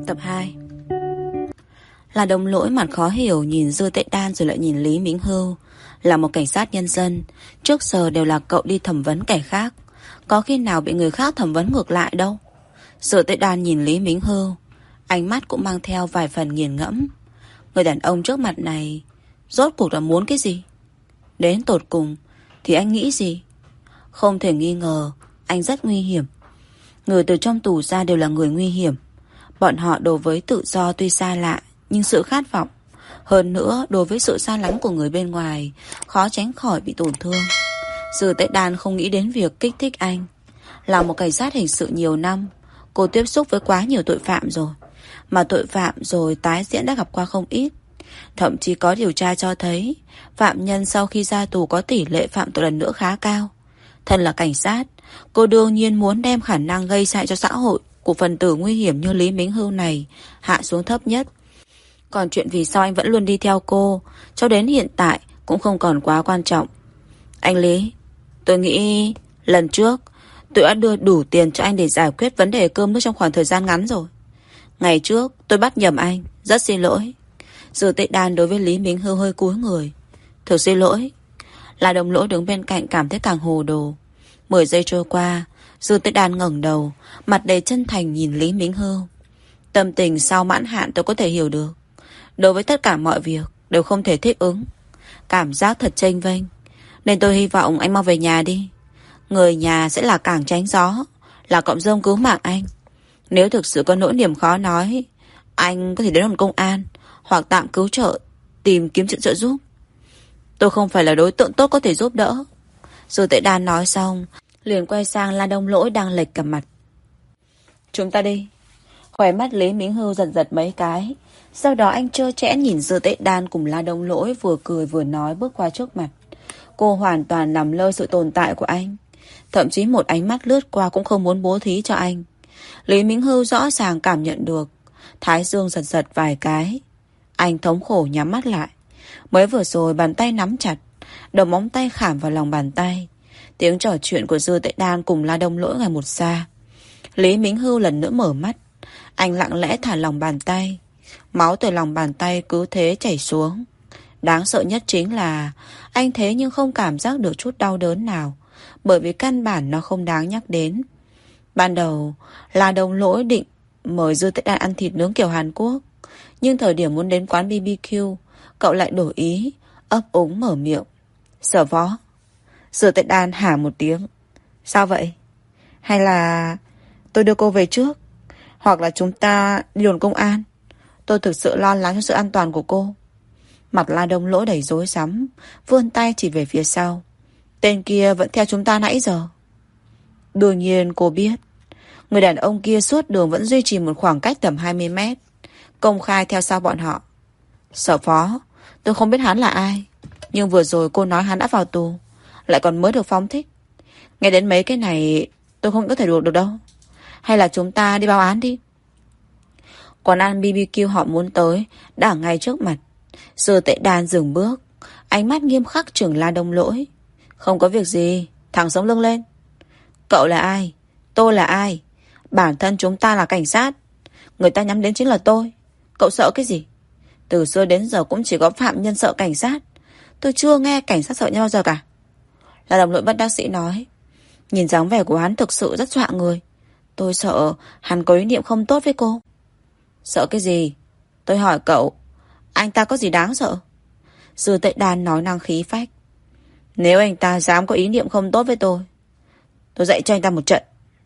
Tập 2. Là Đồng Lỗi mặt khó hiểu nhìn Dư Tệ Đan rồi lại nhìn Lý Mính Hưu. Là một cảnh sát nhân dân, trước giờ đều là cậu đi thẩm vấn kẻ khác, có khi nào bị người khác thẩm vấn ngược lại đâu. Dư Tệ Đan nhìn Lý Mính Hưu, ánh mắt cũng mang theo vài phần nghiền ngẫm. Người đàn ông trước mặt này rốt cuộc là muốn cái gì? Đến tột cùng thì anh nghĩ gì? Không thể nghi ngờ anh rất nguy hiểm. Người từ trong tù ra đều là người nguy hiểm. Bọn họ đối với tự do tuy xa lạ, nhưng sự khát vọng, hơn nữa đối với sự xa lánh của người bên ngoài, khó tránh khỏi bị tổn thương. Dư Tệ Đan không nghĩ đến việc kích thích anh. Là một cảnh sát hình sự nhiều năm, cô tiếp xúc với quá nhiều tội phạm rồi, mà tội phạm rồi tái diễn đã gặp qua không ít. Thậm chí có điều tra cho thấy phạm nhân sau khi ra tù có tỷ lệ phạm tội lần nữa khá cao. Thân là cảnh sát, cô đương nhiên muốn đem khả năng gây hại cho xã hội của phần tử nguy hiểm như Lý Mính Hưu này hạ xuống thấp nhất. Còn chuyện vì sao anh vẫn luôn đi theo cô cho đến hiện tại cũng không còn quá quan trọng. Anh Lý, tôi nghĩ lần trước tôi đã đưa đủ tiền cho anh để giải quyết vấn đề cơm nước trong khoảng thời gian ngắn rồi. Ngày trước tôi bắt nhầm anh, rất xin lỗi. Dư Tệ Đan đối với Lý Mính Hưu hơi cúi người. Thực xin lỗi. Là Đồng Lỗi đứng bên cạnh cảm thấy càng hồ đồ. 10 giây trôi qua, Dư Tệ Đan ngẩng đầu, mặt đầy chân thành nhìn Lý Mính Hưu. Tâm tình sau mãn hạn tôi có thể hiểu được. Đối với tất cả mọi việc đều không thể thích ứng, cảm giác thật chênh vênh. Nên tôi hy vọng anh mau về nhà đi. Người nhà sẽ là cảng tránh gió, là cọng rơm cứu mạng anh. Nếu thực sự có nỗi niềm khó nói, anh có thể đến đồn công an hoặc tạm cứu trợ, tìm kiếm sự trợ giúp. Tôi không phải là đối tượng tốt có thể giúp đỡ. Dư Tệ Đan nói xong liền quay sang La Đồng Lỗi đang lệch cả mặt. Chúng ta đi. Khóe mắt Lý Mính Hưu giật giật mấy cái. Sau đó anh trơ trẽn nhìn Dư Tệ Đan cùng La Đồng Lỗi vừa cười vừa nói bước qua trước mặt. Cô hoàn toàn làm lơ sự tồn tại của anh, thậm chí một ánh mắt lướt qua cũng không muốn bố thí cho anh. Lý Mính Hưu rõ ràng cảm nhận được, thái dương giật giật vài cái. Anh thống khổ nhắm mắt lại. Mới vừa rồi bàn tay nắm chặt, đầu móng tay khảm vào lòng bàn tay. Tiếng trò chuyện của Dư Tệ Đan cùng La Đồng Lỗi ngày một xa. Lý Mính Hưu lần nữa mở mắt. Anh lặng lẽ thả lòng bàn tay. Máu từ lòng bàn tay cứ thế chảy xuống. Đáng sợ nhất chính là anh thế nhưng không cảm giác được chút đau đớn nào, bởi vì căn bản nó không đáng nhắc đến. Ban đầu là Đồng Lỗi định mời Dư Tệ Đan ăn thịt nướng kiểu Hàn Quốc, nhưng thời điểm muốn đến quán BBQ, cậu lại đổi ý, ấp úng mở miệng. Sở phó. Dư Tệ Đan hả một tiếng. Sao vậy? Hay là tôi đưa cô về trước, hoặc là chúng ta đi đồn công an? Tôi thực sự lo lắng cho sự an toàn của cô. Mặt La Đồng Lỗi đầy rối rắm, vươn tay chỉ về phía sau. Tên kia vẫn theo chúng ta nãy giờ. Đương nhiên cô biết. Người đàn ông kia suốt đường vẫn duy trì một khoảng cách tầm 20 mét, công khai theo sau bọn họ. Sở phó, tôi không biết hắn là ai, nhưng vừa rồi cô nói hắn đã vào tù, lại còn mới được phóng thích. Nghe đến mấy cái này tôi không có thể đuổi được đâu. Hay là chúng ta đi báo án đi. Quán ăn BBQ họ muốn tới đã ở ngay trước mặt. Dư Tệ Đan dừng bước, ánh mắt nghiêm khắc chừng La Đồng Lỗi. Không có việc gì, thẳng sống lưng lên. Cậu là ai? Tôi là ai? Bản thân chúng ta là cảnh sát, người ta nhắm đến chính là tôi. Cậu sợ cái gì? Từ xưa đến giờ cũng chỉ có phạm nhân sợ cảnh sát, tôi chưa nghe cảnh sát sợ nhau bao giờ cả. La Đồng Lỗi bất đắc sĩ nói. Nhìn dáng vẻ của hắn thực sự rất dọa người. Tôi sợ hắn có ý niệm không tốt với cô. Sợ cái gì? Tôi hỏi cậu, anh ta có gì đáng sợ? Dư Tệ Đan nói năng khí phách. Nếu anh ta dám có ý niệm không tốt với tôi dạy cho anh ta một trận.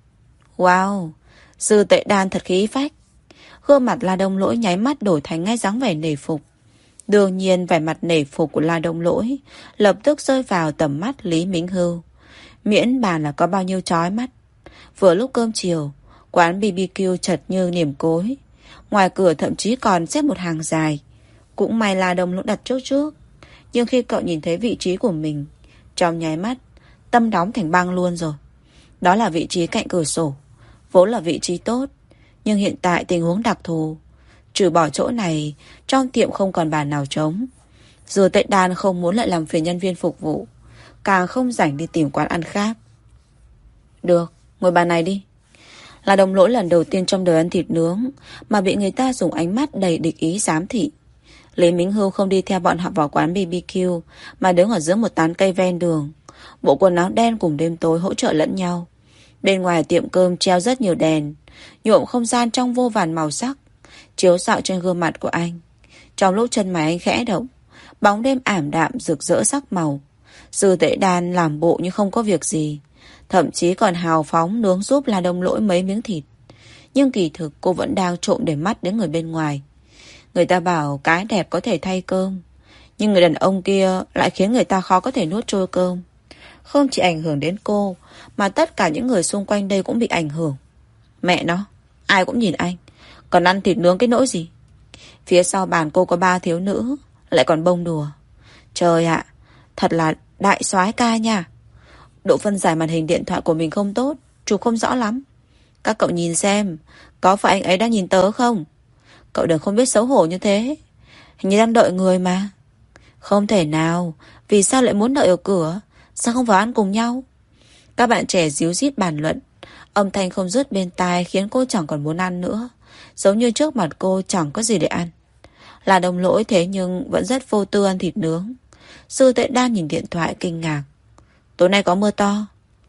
Wow, Dư Tệ Đan thật khí phách. Gương mặt La Đồng Lỗi nháy mắt đổi thành ngay dáng vẻ nể phục. Đương nhiên vẻ mặt nể phục của La Đồng Lỗi lập tức rơi vào tầm mắt Lý Mính Hưu. Miễn bàn là có bao nhiêu chói mắt. Vừa lúc cơm chiều, quán BBQ chật như niềm cối. Ngoài cửa thậm chí còn xếp một hàng dài. Cũng may La Đồng Lỗi đặt trước. Nhưng khi cậu nhìn thấy vị trí của mình, trong nháy mắt tâm đóng thành băng luôn rồi. Đó là vị trí cạnh cửa sổ, vốn là vị trí tốt, nhưng hiện tại tình huống đặc thù, trừ bỏ chỗ này, trong tiệm không còn bàn nào trống. Dư Tệ Đan không muốn lại làm phiền nhân viên phục vụ, càng không rảnh đi tìm quán ăn khác. Được, ngồi bàn này đi. Là Đồng Lỗi lần đầu tiên trong đời ăn thịt nướng mà bị người ta dùng ánh mắt đầy địch ý giám thị. Lý Mính Hưu không đi theo bọn họ vào quán BBQ mà đứng ở giữa một tán cây ven đường. Bộ quần áo đen cùng đêm tối hỗ trợ lẫn nhau. Bên ngoài tiệm cơm treo rất nhiều đèn, nhuộm không gian trong vô vàn màu sắc, chiếu rọi trên gương mặt của anh. Trong lúc chân mày anh khẽ động, bóng đêm ảm đạm rực rỡ sắc màu. Dư Tệ Đan làm bộ như không có việc gì, thậm chí còn hào phóng nướng giúp là Đồng Lỗi mấy miếng thịt. Nhưng kỳ thực cô vẫn đang trộm để mắt đến người bên ngoài. Người ta bảo cái đẹp có thể thay cơm, nhưng người đàn ông kia lại khiến người ta khó có thể nuốt trôi cơm. Không chỉ ảnh hưởng đến cô, mà tất cả những người xung quanh đây cũng bị ảnh hưởng. Mẹ nó, ai cũng nhìn anh, còn ăn thịt nướng cái nỗi gì. Phía sau bàn cô có 3 thiếu nữ, lại còn bông đùa. Trời ạ, thật là đại soái ca nha. Độ phân giải màn hình điện thoại của mình không tốt, chụp không rõ lắm. Các cậu nhìn xem, có phải anh ấy đang nhìn tớ không? Cậu đừng không biết xấu hổ như thế. Hình như đang đợi người mà. Không thể nào, vì sao lại muốn đợi ở cửa? Sao không vào ăn cùng nhau? Các bạn trẻ díu dít bàn luận. Âm thanh không dứt bên tai khiến cô chẳng còn muốn ăn nữa. Giống như trước mặt cô chẳng có gì để ăn. Là Đồng Lỗi thế nhưng vẫn rất vô tư ăn thịt nướng. Dư Tệ Đan nhìn điện thoại kinh ngạc. Tối nay có mưa to.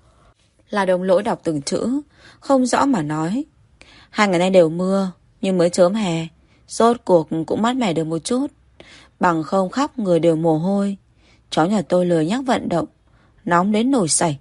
Là Đồng Lỗi đọc từng chữ, không rõ mà nói. 2 ngày nay đều mưa, nhưng mới chớm hè, rốt cuộc cũng mát mẻ được một chút. Bằng không khắp người đều mồ hôi. Chó nhà tôi lười nhắc vận động, nóng đến nổi sảy.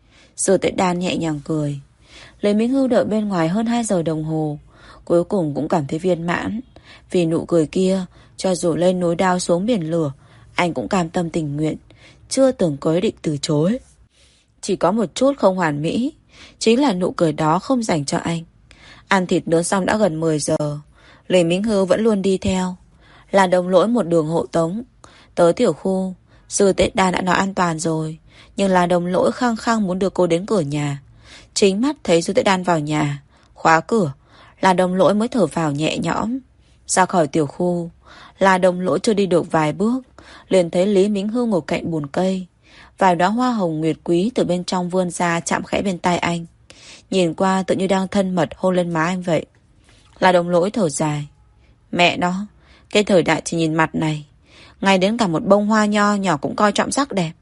Dư Tệ Đan nhẹ nhàng cười. Lê Minh Hưu đợi bên ngoài hơn 2 giờ đồng hồ, cuối cùng cũng cảm thấy viên mãn. Vì nụ cười kia, cho dù lên núi đao xuống biển lửa, anh cũng cam tâm tình nguyện, chưa từng có ý định từ chối. Chỉ có một chút không hoàn mỹ, chính là nụ cười đó không dành cho anh. Ăn thịt nướng xong đã gần 10 giờ, Lê Minh Hưu vẫn luôn đi theo. Là Đồng Lỗi một đường hộ tống tới tiểu khu. Dư Tệ Đan đã nói an toàn rồi, nhưng là Đồng Lỗi khăng khăng muốn đưa cô đến cửa nhà. Chính mắt thấy Dư Tệ Đan vào nhà, khóa cửa, là Đồng Lỗi mới thở phào nhẹ nhõm. Ra khỏi tiểu khu, là Đồng Lỗi chưa đi được vài bước, liền thấy Lý Mính Hưu ngồi cạnh bùn cây. Vài đóa hoa hồng nguyệt quý từ bên trong vươn ra chạm khẽ bên tai anh. Nhìn qua tự như đang thân mật hôn lên má anh vậy. Là Đồng Lỗi thở dài. Mẹ nó, cái thời đại chỉ nhìn mặt này, ngay đến cả một bông hoa nho nhỏ cũng coi trọng sắc đẹp.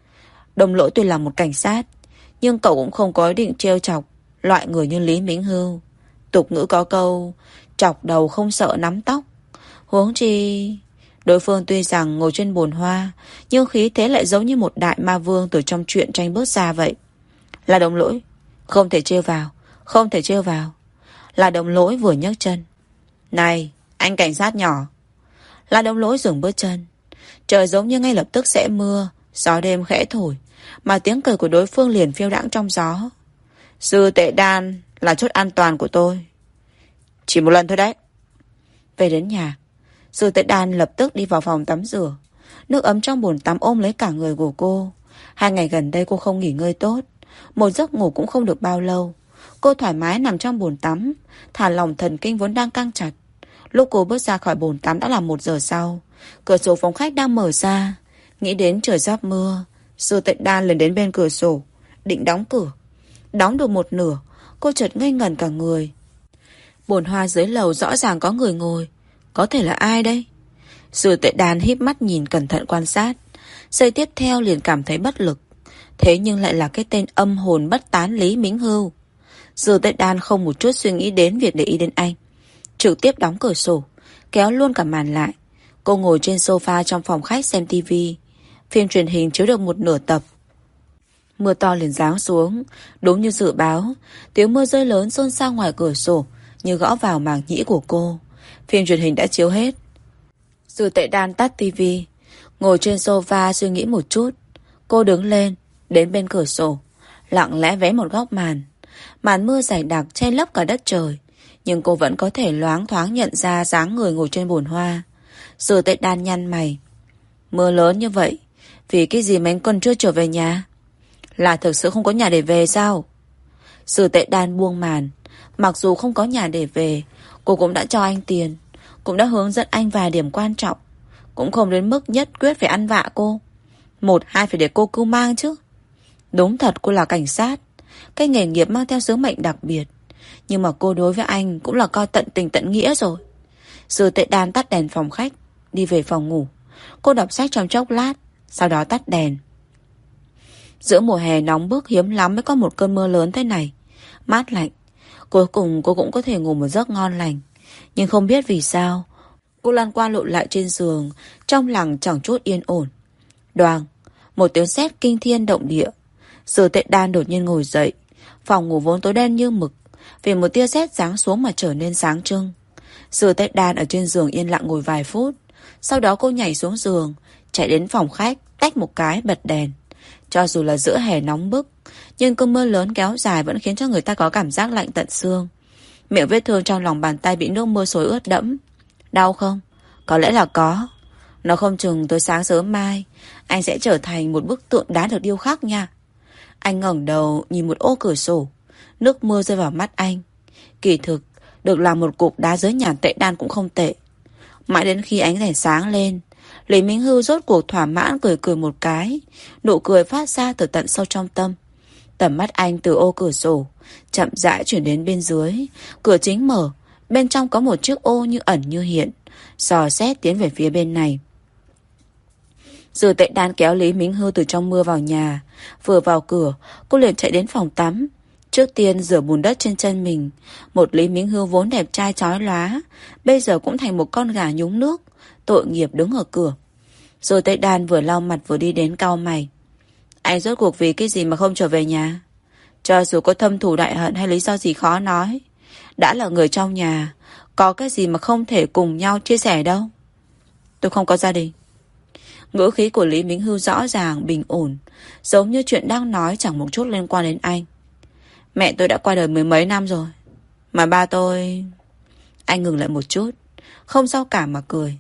Đồng Lỗi tuy là một cảnh sát, nhưng cậu cũng không có ý định trêu chọc loại người như Lý Mính Hưu. Tục ngữ có câu, chọc đầu không sợ nắm tóc. Huống chi đối phương tuy rằng ngồi trên bồn hoa, nhưng khí thế lại giống như một đại ma vương từ trong truyện tranh bước ra vậy. Là Đồng Lỗi, không thể trêu vào, không thể trêu vào. Là Đồng Lỗi vừa nhấc chân. Này, anh cảnh sát nhỏ. Là Đồng Lỗi dừng bước chân. Trời giống như ngay lập tức sẽ mưa, gió đêm khẽ thổi, mà tiếng cười của đối phương liền phiêu đãng trong gió. Dư Tệ Đan là chốt an toàn của tôi. Chỉ một lần thôi đấy. Về đến nhà, Dư Tệ Đan lập tức đi vào phòng tắm rửa. Nước ấm trong bồn tắm ôm lấy cả người của cô. 2 ngày gần đây cô không nghỉ ngơi tốt, một giấc ngủ cũng không được bao lâu. Cô thoải mái nằm trong bồn tắm, thả lỏng thần kinh vốn đang căng chặt. Lúc cô bước ra khỏi bồn tắm đã là 1 giờ sau. Cửa sổ phòng khách đang mở ra. Nghĩ đến trời sắp mưa, Dư Tệ Đan lên đến bên cửa sổ, định đóng cửa. Đóng được một nửa, cô chợt ngây ngẩn cả người. Bồn hoa dưới lầu rõ ràng có người ngồi. Có thể là ai đây? Dư Tệ Đan híp mắt nhìn cẩn thận quan sát. Giây tiếp theo liền cảm thấy bất lực. Thế nhưng lại là cái tên âm hồn bất tán Lý Mính Hưu. Dư Tệ Đan không một chút suy nghĩ đến việc để ý đến anh, trực tiếp đóng cửa sổ, kéo luôn cả màn lại. Cô ngồi trên sofa trong phòng khách xem tivi. Phim truyền hình chiếu được một nửa tập. Mưa to liền giáng xuống. Đúng như dự báo, tiếng mưa rơi lớn xôn xao ngoài cửa sổ như gõ vào màng nhĩ của cô. Phim truyền hình đã chiếu hết. Dư Tệ Đan tắt tivi, ngồi trên sofa suy nghĩ một chút. Cô đứng lên, đến bên cửa sổ, lặng lẽ vén một góc màn. Màn mưa dày đặc che lấp cả đất trời, nhưng cô vẫn có thể loáng thoáng nhận ra dáng người ngồi trên bồn hoa. Dư Tệ Đan nhăn mày. Mưa lớn như vậy, vì cái gì mà anh còn chưa trở về nhà? Là thực sự không có nhà để về sao? Dư Tệ Đan buông màn. Mặc dù không có nhà để về, cô cũng đã cho anh tiền, cũng đã hướng dẫn anh vài điểm quan trọng, cũng không đến mức nhất quyết phải ăn vạ cô. 1, 2 phải để cô cưu mang chứ. Đúng thật cô là cảnh sát, cái nghề nghiệp mang theo sứ mệnh đặc biệt. Nhưng mà cô đối với anh cũng là coi tận tình tận nghĩa rồi. Dư Tệ Đan tắt đèn phòng khách, đi về phòng ngủ. Cô đọc sách trong chốc lát, sau đó tắt đèn. Giữa mùa hè nóng bức hiếm lắm mới có một cơn mưa lớn thế này. Mát lạnh. Cuối cùng cô cũng có thể ngủ một giấc ngon lành. Nhưng không biết vì sao, cô lăn qua lộn lại trên giường, trong lòng chẳng chút yên ổn. Đoàng, một tiếng sét kinh thiên động địa. Dư Tệ Đan đột nhiên ngồi dậy. Phòng ngủ vốn tối đen như mực, vì một tia sét giáng xuống mà trở nên sáng trưng. Dư Tệ Đan ở trên giường yên lặng ngồi vài phút. Sau đó cô nhảy xuống giường, chạy đến phòng khách, tách một cái bật đèn. Cho dù là giữa hè nóng bức, nhưng cơn mưa lớn kéo dài vẫn khiến cho người ta có cảm giác lạnh tận xương. Miệng vết thương trong lòng bàn tay bị nước mưa xối ướt đẫm. Đau không? Có lẽ là có. Nó không chừng tới sáng sớm mai anh sẽ trở thành một bức tượng đá được điêu khắc nha. Anh ngẩng đầu nhìn một ô cửa sổ. Nước mưa rơi vào mắt anh. Kỳ thực, được làm một cục đá dưới nhà Tệ Đan cũng không tệ. Mãi đến khi ánh đèn sáng lên, Lý Minh Hưu rốt cuộc thỏa mãn cười cười một cái. Nụ cười phát ra từ tận sâu trong tâm. Tầm mắt anh từ ô cửa sổ chậm rãi chuyển đến bên dưới. Cửa chính mở, bên trong có một chiếc ô như ẩn như hiện, dò xét tiến về phía bên này. Dư Tệ Đan kéo Lý Minh Hưu từ trong mưa vào nhà. Vừa vào cửa, cô liền chạy đến phòng tắm. Trước tiên rửa bùn đất trên chân mình. Một Lý Minh Hưu vốn đẹp trai chói lóa, bây giờ cũng thành một con gà nhúng nước, tội nghiệp đứng ở cửa. Dư Tệ Đan vừa lau mặt vừa đi đến cau mày. Anh rốt cuộc vì cái gì mà không trở về nhà? Cho dù có thâm thù đại hận hay lý do gì khó nói, đã là người trong nhà, có cái gì mà không thể cùng nhau chia sẻ đâu. Tôi không có gia đình. Ngữ khí của Lý Minh Hưu rõ ràng, bình ổn, giống như chuyện đang nói chẳng một chút liên quan đến anh. Mẹ tôi đã qua đời mười mấy năm rồi. Mà ba tôi... Anh ngừng lại một chút, không sao cả mà cười.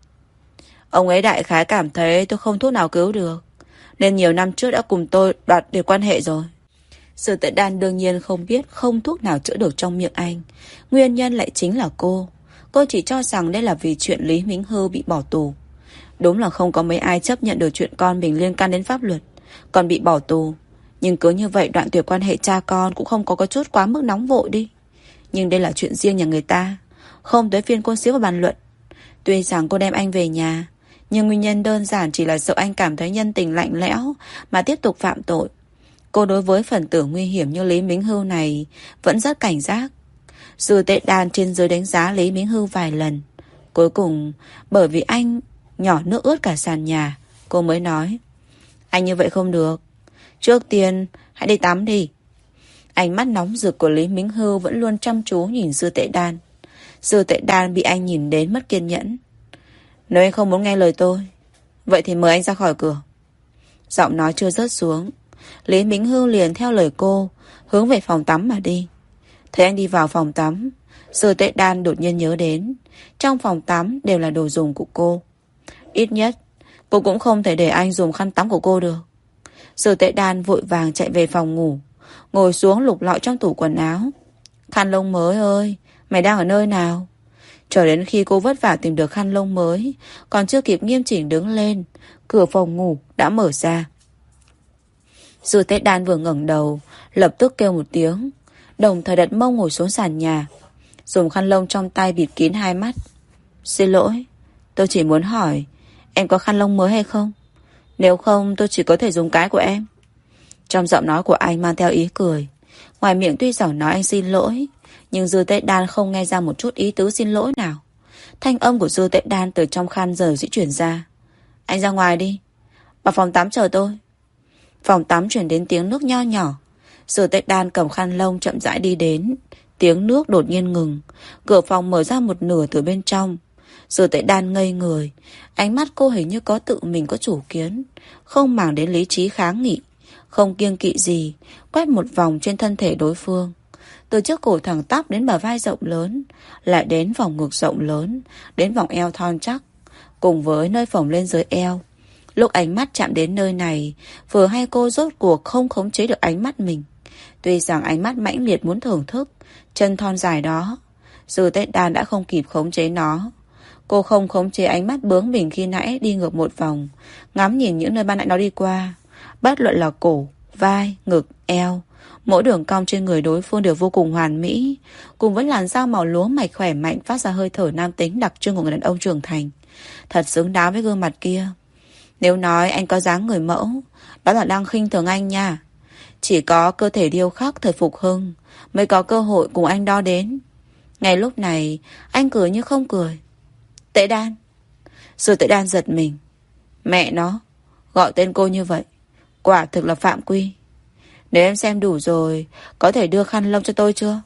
Ông ấy đại khái cảm thấy tôi không thuốc nào cứu được, nên nhiều năm trước đã cùng tôi đoạt được quan hệ rồi. Dư Tệ Đan đương nhiên không biết không thuốc nào chữa được trong miệng anh. Nguyên nhân lại chính là cô. Cô chỉ cho rằng đây là vì chuyện Lý Minh Hưu bị bỏ tù. Đúng là không có mấy ai chấp nhận được chuyện con mình liên can đến pháp luật, còn bị bỏ tù. Nhưng cứ như vậy đoạn tuyệt quan hệ cha con cũng không có chút quá mức nóng vội đi. Nhưng đây là chuyện riêng nhà người ta, không tới phiên cô xíu vào bàn luận. Tuy rằng cô đem anh về nhà, nhưng nguyên nhân đơn giản chỉ là sợ anh cảm thấy nhân tình lạnh lẽo mà tiếp tục phạm tội. Cô đối với phần tử nguy hiểm như Lý Minh Hưu này vẫn rất cảnh giác. Dư Tệ Đan trên dưới đánh giá Lý Minh Hưu vài lần. Cuối cùng, bởi vì anh nhỏ nước ướt cả sàn nhà, cô mới nói: Anh như vậy không được. Trước tiên, hãy đi tắm đi. Ánh mắt nóng rực của Lý Minh Hưu vẫn luôn chăm chú nhìn Dư Tệ Đan. Dư Tệ Đan bị anh nhìn đến mất kiên nhẫn. Nếu anh không muốn nghe lời tôi, vậy thì mời anh ra khỏi cửa. Giọng nói chưa rớt xuống, Lý Minh Hưu liền theo lời cô hướng về phòng tắm mà đi. Thấy anh đi vào phòng tắm, Dư Tệ Đan đột nhiên nhớ đến trong phòng tắm đều là đồ dùng của cô. Ít nhất cô cũng không thể để anh dùng khăn tắm của cô được. Dư Tệ Đan vội vàng chạy về phòng ngủ, ngồi xuống lục lọi trong tủ quần áo. Khăn lông mới ơi, mày đang ở nơi nào? Chờ đến khi cô vất vả tìm được khăn lông mới, còn chưa kịp nghiêm chỉnh đứng lên, cửa phòng ngủ đã mở ra. Dư Tệ Đan vừa ngẩng đầu, lập tức kêu một tiếng, đồng thời đặt mông ngồi xuống sàn nhà, dùng khăn lông trong tay bịt kín hai mắt. Xin lỗi, tôi chỉ muốn hỏi em có khăn lông mới hay không? Nếu không tôi chỉ có thể dùng cái của em. Trong giọng nói của anh mang theo ý cười. Ngoài miệng tuy rằng nói anh xin lỗi, nhưng Dư Tệ Đan không nghe ra một chút ý tứ xin lỗi nào. Thanh âm của Dư Tệ Đan từ trong khăn giờ dĩ chuyển ra. Anh ra ngoài đi, vào phòng tắm chờ tôi. Phòng tắm chuyển đến tiếng nước nho nhỏ. Dư Tệ Đan cầm khăn lông chậm rãi đi đến. Tiếng nước đột nhiên ngừng. Cửa phòng mở ra một nửa từ bên trong. Dư Tệ Đan ngây người. Ánh mắt cô hình như có tự mình có chủ kiến, không màng đến lý trí kháng nghị, không kiêng kỵ gì, quét một vòng trên thân thể đối phương. Từ trước cổ thẳng tắp đến bờ vai rộng lớn, lại đến vòng ngực rộng lớn, đến vòng eo thon chắc, cùng với nơi phồng lên dưới eo. Lúc ánh mắt chạm đến nơi này, vừa hay cô rốt cuộc không khống chế được ánh mắt mình. Tuy rằng ánh mắt mãnh liệt muốn thưởng thức chân thon dài đó, Dư Tệ Đan đã không kịp khống chế nó. Cô không khống chế ánh mắt bướng bỉnh khi nãy đi ngược một vòng, ngắm nhìn những nơi ban nãy nó đi qua. Bất luận là cổ, vai, ngực, eo, Mỗi đường cong trên người đối phương đều vô cùng hoàn mỹ, cùng với làn da màu lúa mạch khỏe mạnh phát ra hơi thở nam tính đặc trưng của người đàn ông trưởng thành. Thật xứng đáng với gương mặt kia. Nếu nói anh có dáng người mẫu, đó là đang khinh thường anh nha. Chỉ có cơ thể điêu khắc thời Phục Hưng mới có cơ hội cùng anh đo đến. Ngay lúc này anh cười như không cười. Tệ Đan. Rồi Tệ Đan giật mình. Mẹ nó, gọi tên cô như vậy quả thực là phạm quy. Nếu em xem đủ rồi, có thể đưa khăn lông cho tôi chưa?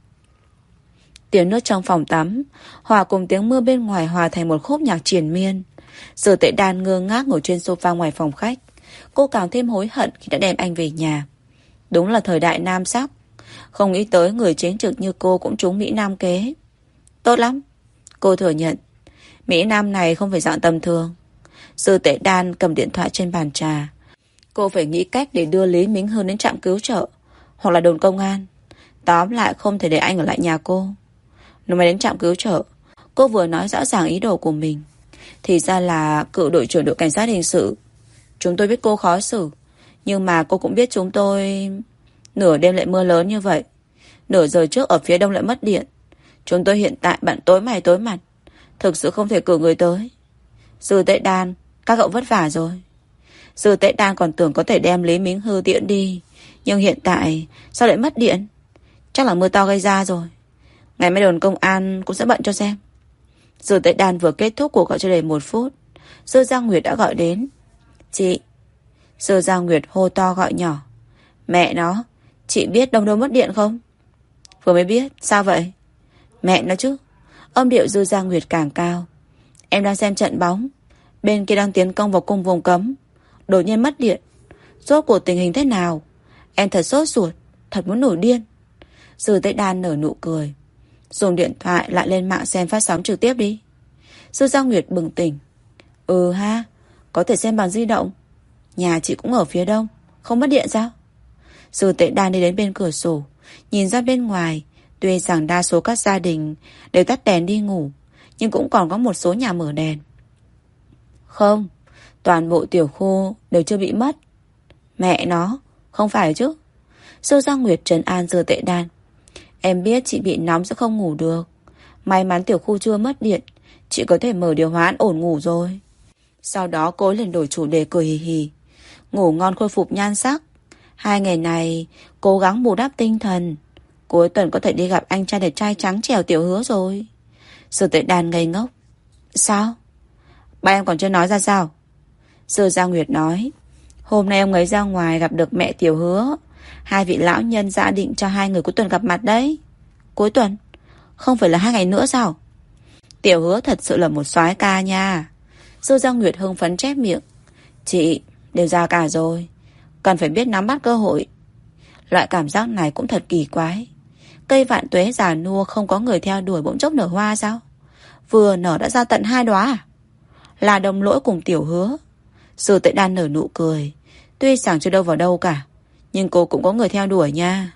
Tiếng nước trong phòng tắm hòa cùng tiếng mưa bên ngoài hòa thành một khúc nhạc triền miên. Giờ Tệ Đan ngơ ngác ngồi trên sofa ngoài phòng khách. Cô càng thêm hối hận khi đã đem anh về nhà. Đúng là thời đại nam sắc. Không nghĩ tới người chính trực như cô cũng trúng Mỹ Nam kế. Tốt lắm, cô thừa nhận Mỹ Nam này không phải dạng tầm thường. Giờ Tệ Đan cầm điện thoại trên bàn trà. Cô phải nghĩ cách để đưa Lý Mính Hương đến trạm cứu trợ hoặc là đồn công an. Tóm lại không thể để anh ở lại nhà cô. Nếu mà đến trạm cứu trợ, cô vừa nói rõ ràng ý đồ của mình. Thì ra là cựu đội trưởng đội cảnh sát hình sự. Chúng tôi biết cô khó xử, nhưng mà cô cũng biết chúng tôi. Nửa đêm lại mưa lớn như vậy, nửa giờ trước ở phía đông lại mất điện. Chúng tôi hiện tại bận tối mày tối mặt, thực sự không thể cử người tới. Dư Tệ Đan, các cậu vất vả rồi. Dư Tệ Đan còn tưởng có thể đem Lý Mính Hư tiễn đi, nhưng hiện tại sao lại mất điện? Chắc là mưa to gây ra rồi. Ngày mai đồn công an cũng sẽ bận cho xem. Dư Tệ Đan vừa kết thúc cuộc gọi chưa đầy 1 phút, Dư Giang Nguyệt đã gọi đến. Chị. Dư Giang Nguyệt hô to gọi nhỏ. Mẹ nó, chị biết Đông Đô mất điện không? Vừa mới biết, sao vậy? Mẹ nó chứ. Âm điệu Dư Giang Nguyệt càng cao. Em đang xem trận bóng, bên kia đang tiến công vào cung vùng cấm, đột nhiên mất điện. Rốt cuộc tình hình thế nào? Em thật sốt ruột, thật muốn nổi điên. Dư Tệ Đan nở nụ cười. Dùng điện thoại lại lên mạng xem phát sóng trực tiếp đi. Dư Giang Nguyệt bừng tỉnh. Ừ ha, có thể xem bằng di động. Nhà chị cũng ở phía đông, không mất điện sao? Dư Tệ Đan đi đến bên cửa sổ, nhìn ra bên ngoài. Tuy rằng đa số các gia đình đều tắt đèn đi ngủ, nhưng cũng còn có một số nhà mở đèn. Không, toàn bộ tiểu khu đều chưa bị mất. Mẹ nó, không phải chứ? Dư Giang Nguyệt trấn an Dư Tệ Đan. Em biết chị bị nóng sẽ không ngủ được. May mắn tiểu khu chưa mất điện, chị có thể mở điều hòa ổn ngủ rồi. Sau đó cô liền đổi chủ đề cười hì hì. Ngủ ngon khôi phục nhan sắc. 2 ngày này cố gắng bù đắp tinh thần. Cuối tuần có thể đi gặp anh trai đẹp trai trắng trẻo Tiểu Hứa rồi. Dư Tệ Đan ngây ngốc. Sao? Ba em còn chưa nói ra sao? Dư Giang Nguyệt nói. Hôm nay ông ấy ra ngoài gặp được mẹ Tiểu Hứa. 2 vị lão nhân giả định cho 2 người cuối tuần gặp mặt đấy. Cuối tuần? Không phải là 2 ngày nữa sao? Tiểu Hứa thật sự là một soái ca nha. Dư Giang Nguyệt hưng phấn chép miệng. Chị, đều già cả rồi, cần phải biết nắm bắt cơ hội. Loại cảm giác này cũng thật kỳ quái. Cây vạn tuế già nua không có người theo đuổi bỗng chốc nở hoa sao? Vừa nở đã ra tận 2 đóa à? Là đồng lỗi cùng Tiểu Hứa. Dư Tệ Đan nở nụ cười. Tuy rằng chưa đâu vào đâu cả, nhưng cô cũng có người theo đuổi nha.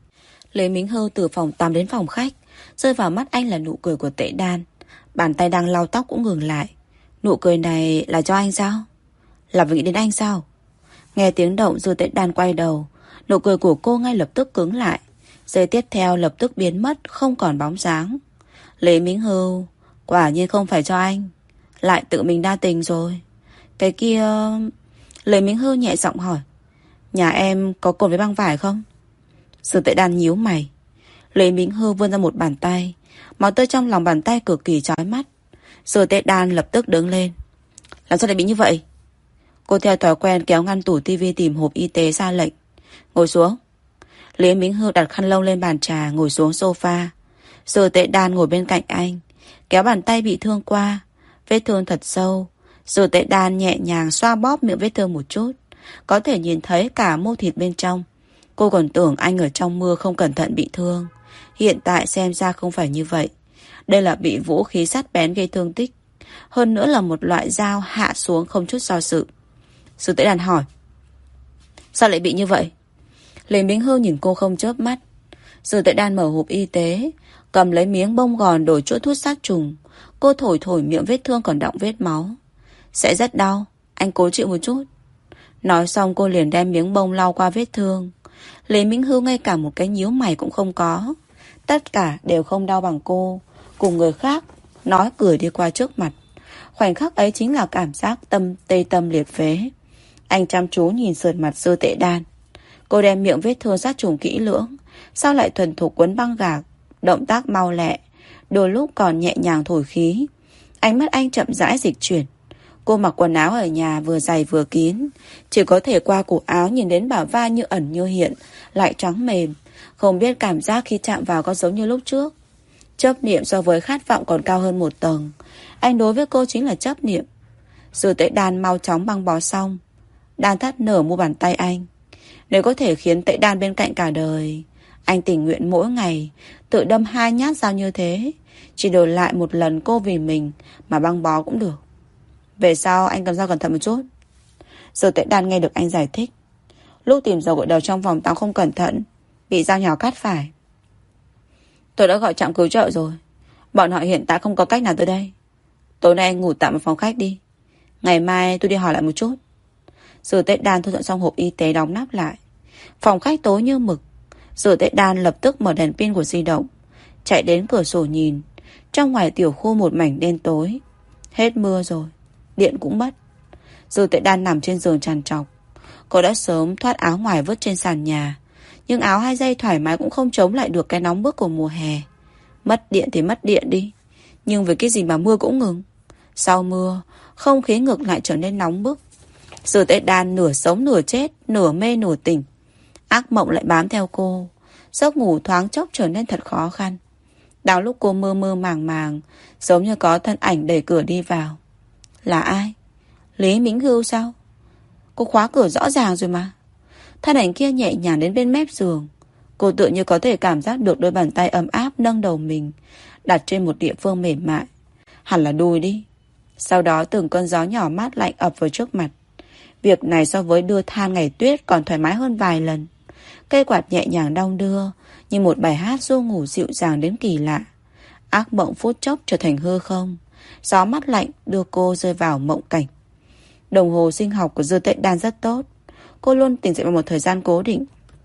Lý Mính Hư từ phòng tắm đến phòng khách, rơi vào mắt anh là nụ cười của Tệ Đan. Bàn tay đang lau tóc cũng ngừng lại. Nụ cười này là cho anh sao? Là vì nghĩ đến anh sao? Nghe tiếng động, Dư Tệ Đan quay đầu. Nụ cười của cô ngay lập tức cứng lại. Giây tiếp theo lập tức biến mất, không còn bóng dáng. Lý Mính Hư, quả nhiên không phải cho anh, lại tự mình đa tình rồi. Cái kia... Lý Mính Hư nhẹ giọng hỏi. Nhà em có cồn với băng vải không? Dư Tệ Đan nhíu mày. Lý Mính Hư vươn ra một bàn tay. Máu tươi trong lòng bàn tay cực kỳ chói mắt. Dư Tệ Đan lập tức đứng lên. Làm sao lại bị như vậy? Cô theo thói quen kéo ngăn tủ tivi tìm hộp y tế ra lệnh. Ngồi xuống. Lý Mính Hư đặt khăn lông lên bàn trà, ngồi xuống sofa. Dư Tệ Đan ngồi bên cạnh anh, kéo bàn tay bị thương qua. Vết thương thật sâu. Dư Tệ Đan nhẹ nhàng xoa bóp miệng vết thương một chút, có thể nhìn thấy cả mô thịt bên trong. Cô còn tưởng anh ở trong mưa không cẩn thận bị thương. Hiện tại xem ra không phải như vậy. Đây là bị vũ khí sắc bén gây thương tích, hơn nữa là một loại dao hạ xuống không chút do dự. Dư Tệ Đan hỏi. Sao lại bị như vậy? Lý Mính Hương nhìn cô không chớp mắt. Dư Tệ Đan mở hộp y tế, cầm lấy miếng bông gòn đổi chỗ thuốc sát trùng. Cô thổi thổi miệng vết thương còn đọng vết máu. Sẽ rất đau, anh cố chịu một chút. Nói xong cô liền đem miếng bông lau qua vết thương. Lý Minh Hưu ngay cả một cái nhíu mày cũng không có. Tất cả đều không đau bằng cô. Cùng người khác nói cười đi qua trước mặt. Khoảnh khắc ấy chính là cảm giác tê tâm liệt phế. Anh chăm chú nhìn sườn mặt Dư Tệ Đan. Cô đem miệng vết thương sát trùng kỹ lưỡng, sao lại thuần thục quấn băng gạc, động tác mau lẹ, đôi lúc còn nhẹ nhàng thổi khí. Ánh mắt anh chậm rãi dịch chuyển. Cô mặc quần áo ở nhà vừa dày vừa kín, chỉ có thể qua cổ áo nhìn đến bả vai như ẩn như hiện, lại trắng mềm. Không biết cảm giác khi chạm vào có giống như lúc trước. Chấp niệm so với khát vọng còn cao hơn một tầng. Anh đối với cô chính là chấp niệm. Dư Tệ Đan mau chóng băng bó xong. Đan thắt nở mu bàn tay anh. Nếu có thể khiến Tệ Đan bên cạnh cả đời, anh tình nguyện mỗi ngày tự đâm 2 nhát dao như thế, chỉ đổi lại một lần cô vì mình mà băng bó cũng được. Về sau anh cầm dao cẩn thận một chút. Dư Tệ Đan nghe được anh giải thích. Lúc tìm dầu gội đầu trong vòng tắm không cẩn thận, bị dao nhỏ cắt phải. Tôi đã gọi trạm cứu trợ rồi. Bọn họ hiện tại không có cách nào tới đây. Tối nay anh ngủ tạm ở phòng khách đi. Ngày mai tôi đi hỏi lại một chút. Dư Tệ Đan thu dọn xong hộp y tế đóng nắp lại. Phòng khách tối như mực. Dư Tệ Đan lập tức mở đèn pin của di động, chạy đến cửa sổ nhìn. Trong ngoài tiểu khu một mảnh đen tối. Hết mưa rồi, điện cũng mất. Dư Tệ Đan nằm trên giường trằn trọc. Cô đã sớm thoát áo ngoài vứt trên sàn nhà, nhưng áo 2 giây thoải mái cũng không chống lại được cái nóng bức của mùa hè. Mất điện thì mất điện đi, nhưng với cái gì mà mưa cũng ngừng. Sau mưa, không khí ngược lại trở nên nóng bức. Dư Tệ Đan nửa sống nửa chết, nửa mê nửa tỉnh. Ác mộng lại bám theo cô. Giấc ngủ thoáng chốc trở nên thật khó khăn. Đang lúc cô mơ mơ màng màng, giống như có thân ảnh đẩy cửa đi vào. Là ai? Lý Minh Hưu sao? Cô khóa cửa rõ ràng rồi mà. Thân ảnh kia nhẹ nhàng đến bên mép giường. Cô tự như có thể cảm giác được đôi bàn tay ấm áp nâng đầu mình, đặt trên một địa phương mềm mại. Hẳn là đùi đi. Sau đó từng cơn gió nhỏ mát lạnh ập vào trước mặt. Việc này so với đưa than ngày tuyết còn thoải mái hơn vài lần. Cây quạt nhẹ nhàng đong đưa, như một bài hát ru ngủ dịu dàng đến kỳ lạ. Ác mộng phút chốc trở thành hư không. Gió mát lạnh đưa cô rơi vào mộng cảnh. Đồng hồ sinh học của Dư Tệ Đan rất tốt. Cô luôn tỉnh dậy vào một thời gian cố định.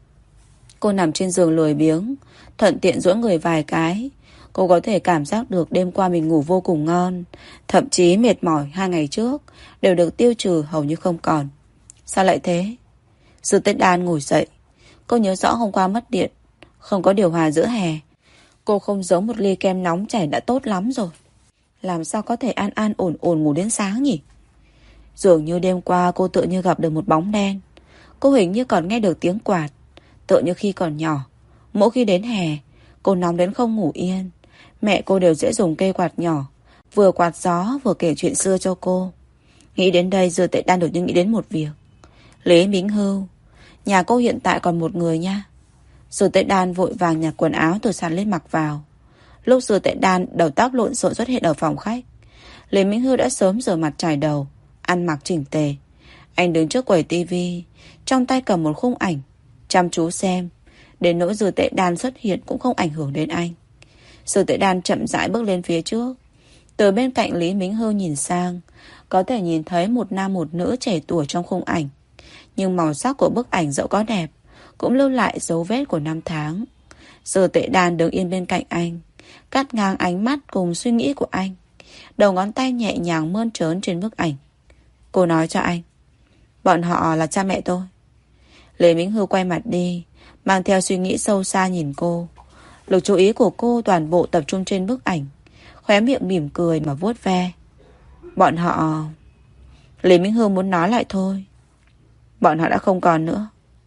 Cô nằm trên giường lười biếng, thuận tiện duỗi người vài cái. Cô có thể cảm giác được đêm qua mình ngủ vô cùng ngon. Thậm chí mệt mỏi 2 ngày trước đều được tiêu trừ hầu như không còn. Sao lại thế? Dư Tệ Đan ngồi dậy. Cô nhớ rõ hôm qua mất điện, không có điều hòa giữa hè. Cô không giống một ly kem nóng chảy đã tốt lắm rồi. Làm sao có thể an an ổn ổn ngủ đến sáng nhỉ? Dường như đêm qua cô tự như gặp được một bóng đen. Cô hình như còn nghe được tiếng quạt. Tự như khi còn nhỏ, mỗi khi đến hè, cô nóng đến không ngủ yên. Mẹ cô đều dễ dùng cây quạt nhỏ, vừa quạt gió vừa kể chuyện xưa cho cô. Nghĩ đến đây Dư Tệ Đan đột nhiên nghĩ đến một việc. Lý Minh Hưu, nhà cô hiện tại còn một người nha. Dư Tệ Đan vội vàng nhặt quần áo từ sàn lên mặc vào. Lúc Dư Tệ Đan đầu tóc lộn xộn xuất hiện ở phòng khách, Lý Minh Hưu đã sớm rửa mặt chải đầu, ăn mặc chỉnh tề. Anh đứng trước quầy tivi, trong tay cầm một khung ảnh, chăm chú xem. Đến nỗi Dư Tệ Đan xuất hiện cũng không ảnh hưởng đến anh. Dư Tệ Đan chậm rãi bước lên phía trước. Từ bên cạnh Lý Minh Hưu nhìn sang, có thể nhìn thấy một nam một nữ trẻ tuổi trong khung ảnh. Nhưng màu sắc của bức ảnh dẫu có đẹp, cũng lưu lại dấu vết của năm tháng. Dư Tệ Đan đứng yên bên cạnh anh, cắt ngang ánh mắt cùng suy nghĩ của anh. Đầu ngón tay nhẹ nhàng mơn trớn trên bức ảnh. Cô nói cho anh, bọn họ là cha mẹ tôi. Lý Minh Hưu quay mặt đi, mang theo suy nghĩ sâu xa nhìn cô. Lực chú ý của cô toàn bộ tập trung trên bức ảnh, khóe miệng mỉm cười mà vuốt ve. Bọn họ... Lý Minh Hưu muốn nói lại thôi. Bọn họ đã không còn nữa.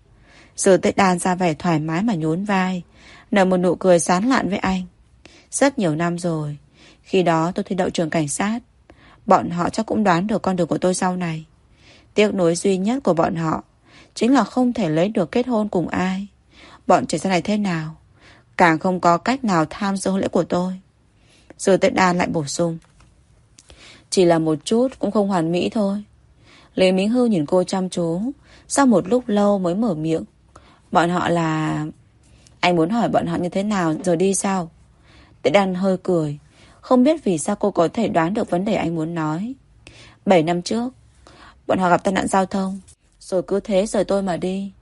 Dư Tệ Đan ra vẻ thoải mái mà nhún vai, nở một nụ cười sán lạn với anh. Rất nhiều năm rồi, khi đó tôi thi đậu trường cảnh sát. Bọn họ chắc cũng đoán được con đường của tôi sau này. Tiếc nuối duy nhất của bọn họ chính là không thể lấy được kết hôn cùng ai. Bọn trẻ sau này thế nào, càng không có cách nào tham dự hôn lễ của tôi. Dư Tệ Đan lại bổ sung, chỉ là một chút cũng không hoàn mỹ thôi. Lý Minh Hưu nhìn cô chăm chú, sau một lúc lâu mới mở miệng. Bọn họ là... Anh muốn hỏi bọn họ như thế nào rồi đi sao? Tệ Đan hơi cười. Không biết vì sao cô có thể đoán được vấn đề anh muốn nói. 7 năm trước, bọn họ gặp tai nạn giao thông, rồi cứ thế rời tôi mà đi.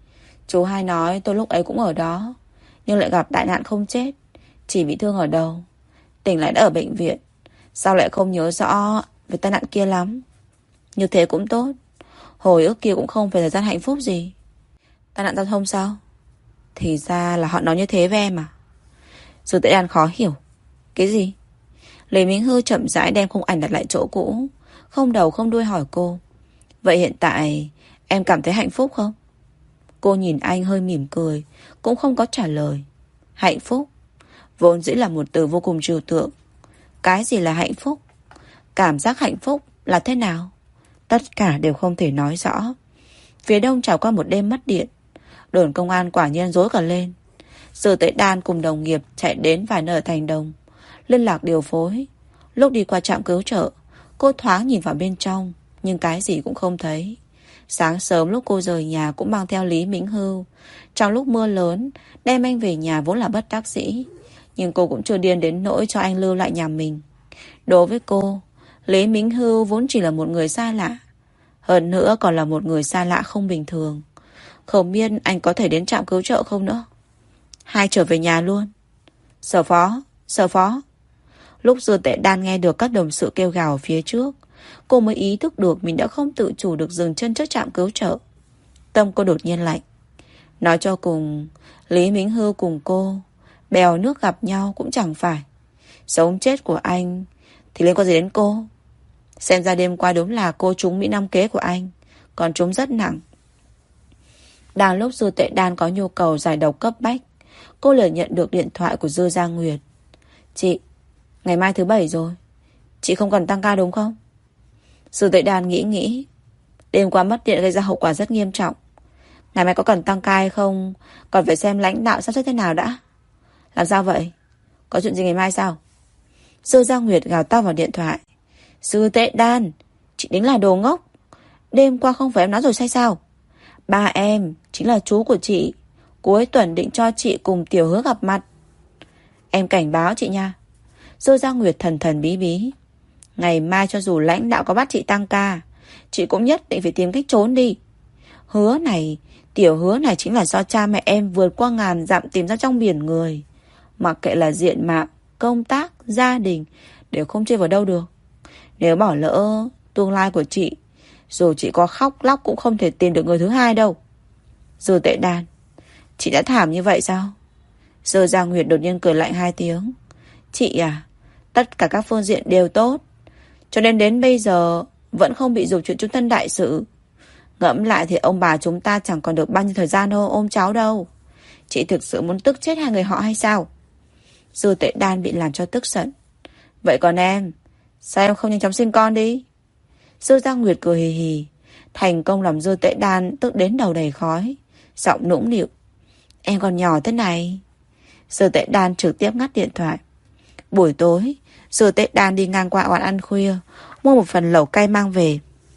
Chú hai nói tôi lúc ấy cũng ở đó, nhưng lại gặp đại nạn không chết, chỉ bị thương ở đầu. Tỉnh lại đã ở bệnh viện. Sao lại không nhớ rõ về tai nạn kia lắm. Như thế cũng tốt. Hồi ức kia cũng không phải thời gian hạnh phúc gì. Tai nạn giao thông sao? Thì ra là họ nói như thế với em à? Dư Tễ Đan khó hiểu. Cái gì? Lý Minh Hư chậm rãi đem khung ảnh đặt lại chỗ cũ, không đầu không đuôi hỏi cô. Vậy hiện tại em cảm thấy hạnh phúc không? Cô nhìn anh hơi mỉm cười, cũng không có trả lời. Hạnh phúc vốn dĩ là một từ vô cùng trừu tượng. Cái gì là hạnh phúc? Cảm giác hạnh phúc là thế nào? Tất cả đều không thể nói rõ. Phía đông trải qua một đêm mất điện, đồn công an quả nhiên rối cả lên. Dư Tễ Đan cùng đồng nghiệp chạy đến vài nơi ở thành Đông, liên lạc điều phối. Lúc đi qua trạm cứu trợ, cô thoáng nhìn vào bên trong, nhưng cái gì cũng không thấy. Sáng sớm lúc cô rời nhà cũng mang theo Lý Minh Hưu. Trong lúc mưa lớn, đem anh về nhà vốn là bất đắc dĩ, nhưng cô cũng chưa điên đến nỗi cho anh lưu lại nhà mình. Đối với cô, Lý Minh Hưu vốn chỉ là một người xa lạ. Hơn nữa còn là một người xa lạ không bình thường. Không biết anh có thể đến trạm cứu trợ không nữa. Hai trở về nhà luôn. Sở phó, sở phó. Lúc Dư Tệ Đan nghe được các đồng sự kêu gào phía trước, cô mới ý thức được mình đã không tự chủ được dừng chân trước trạm cứu trợ. Tâm cô đột nhiên lạnh. Nói cho cùng, Lý Minh Hưu cùng cô bèo nước gặp nhau cũng chẳng phải. Sống chết của anh thì liên quan gì đến cô? Xem ra đêm qua đúng là cô trúng mỹ nam kế của anh, còn trúng rất nặng. Đang lúc Dư Tệ Đan có nhu cầu giải độc cấp bách, cô liền nhận được điện thoại của Dư Gia Nguyệt. Chị, ngày mai thứ Bảy rồi, chị không cần tăng ca đúng không? Dư Tệ Đan nghĩ. Đêm qua mất điện gây ra hậu quả rất nghiêm trọng. Ngày mai có cần tăng ca hay không, còn phải xem lãnh đạo sắp xếp thế nào đã. Làm sao vậy? Có chuyện gì ngày mai sao? Dư Gia Nguyệt gào to vào điện thoại. Dư Tệ Đan, chị tính là đồ ngốc. Đêm qua không phải em nói rồi sai sao? Ba em chính là chú của chị, cuối tuần định cho chị cùng Tiểu Hứa gặp mặt. Em cảnh báo chị nha. Dư Gia Nguyệt thần thần bí bí. Ngày mai cho dù lãnh đạo có bắt chị tăng ca, chị cũng nhất định phải tìm cách trốn đi. Hứa này, Tiểu Hứa này chính là do cha mẹ em vượt qua ngàn dặm tìm ra trong biển người. Mặc kệ là diện mạo, công tác, gia đình, đều không chơi vào đâu được. Nếu bỏ lỡ tương lai của chị, dù chị có khóc lóc cũng không thể tìm được người thứ hai đâu. Dư Tệ Đan, chị đã thảm như vậy sao? Dư Gia Nguyệt đột nhiên cười lạnh 2 tiếng. Chị à, tất cả các phương diện đều tốt, cho nên đến bây giờ vẫn không bị dục chuyện chung thân đại sự. Ngẫm lại thì ông bà chúng ta chẳng còn được bao nhiêu thời gian đâu ôm cháu đâu. Chị thực sự muốn tức chết hai người họ hay sao? Dư Tệ Đan bị làm cho tức giận. Vậy còn em, sao em không nhanh chóng sinh con đi? Dư Gia Nguyệt cười hì hì, thành công làm Dư Tệ Đan tức đến đầu đầy khói, giọng nũng nịu. Em còn nhỏ thế này. Dư Tệ Đan trực tiếp ngắt điện thoại. Buổi tối, Dư Tệ Đan đi ngang qua quán ăn khuya, mua một phần lẩu cay mang về.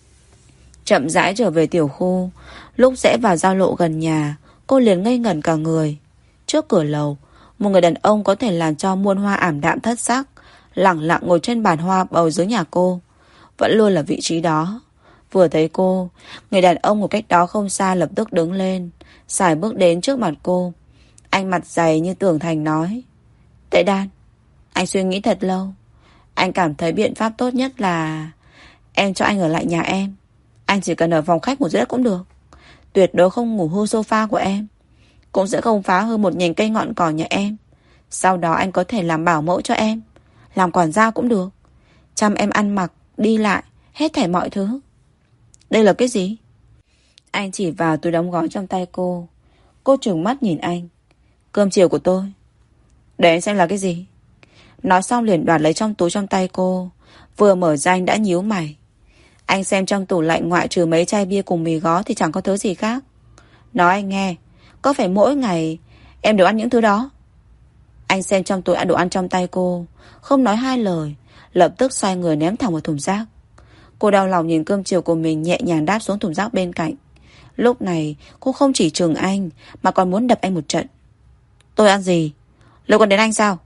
Chậm rãi trở về tiểu khu, lúc rẽ vào giao lộ gần nhà, cô liền ngây ngẩn cả người. Trước cửa lầu, một người đàn ông có thể làm cho muôn hoa ảm đạm thất sắc, lẳng lặng ngồi trên bàn hoa bầu dưới nhà cô. Vẫn luôn là vị trí đó. Vừa thấy cô, người đàn ông một cách đó không xa lập tức đứng lên, sải bước đến trước mặt cô. Anh mặt dày như tường thành nói. Tệ Đan, anh suy nghĩ thật lâu. Anh cảm thấy biện pháp tốt nhất là em cho anh ở lại nhà em. Anh chỉ cần ở phòng khách một giấc cũng được. Tuyệt đối không ngủ hư sofa của em, cũng sẽ không phá hư một nhành cây ngọn cỏ nhà em. Sau đó anh có thể làm bảo mẫu cho em, làm quản gia cũng được, chăm em ăn mặc, đi lại, hết thảy mọi thứ. Đây là cái gì? Anh chỉ vào túi đóng gói trong tay cô. Cô trừng mắt nhìn anh. Cơm chiều của tôi. Để anh xem là cái gì. Nói xong liền đoạt lấy trong túi trong tay cô. Vừa mở ra anh đã nhíu mày. Anh xem trong tủ lạnh ngoại trừ mấy chai bia cùng mì gói thì chẳng có thứ gì khác. Nói anh nghe, có phải mỗi ngày em đều ăn những thứ đó? Anh xem trong túi đồ ăn trong tay cô, không nói hai lời, lập tức xoay người ném thẳng vào thùng rác. Cô đau lòng nhìn cơm chiều của mình nhẹ nhàng đáp xuống thùng rác bên cạnh. Lúc này cô không chỉ chừng anh mà còn muốn đập anh một trận. Tôi ăn gì? Liên quan đến anh sao?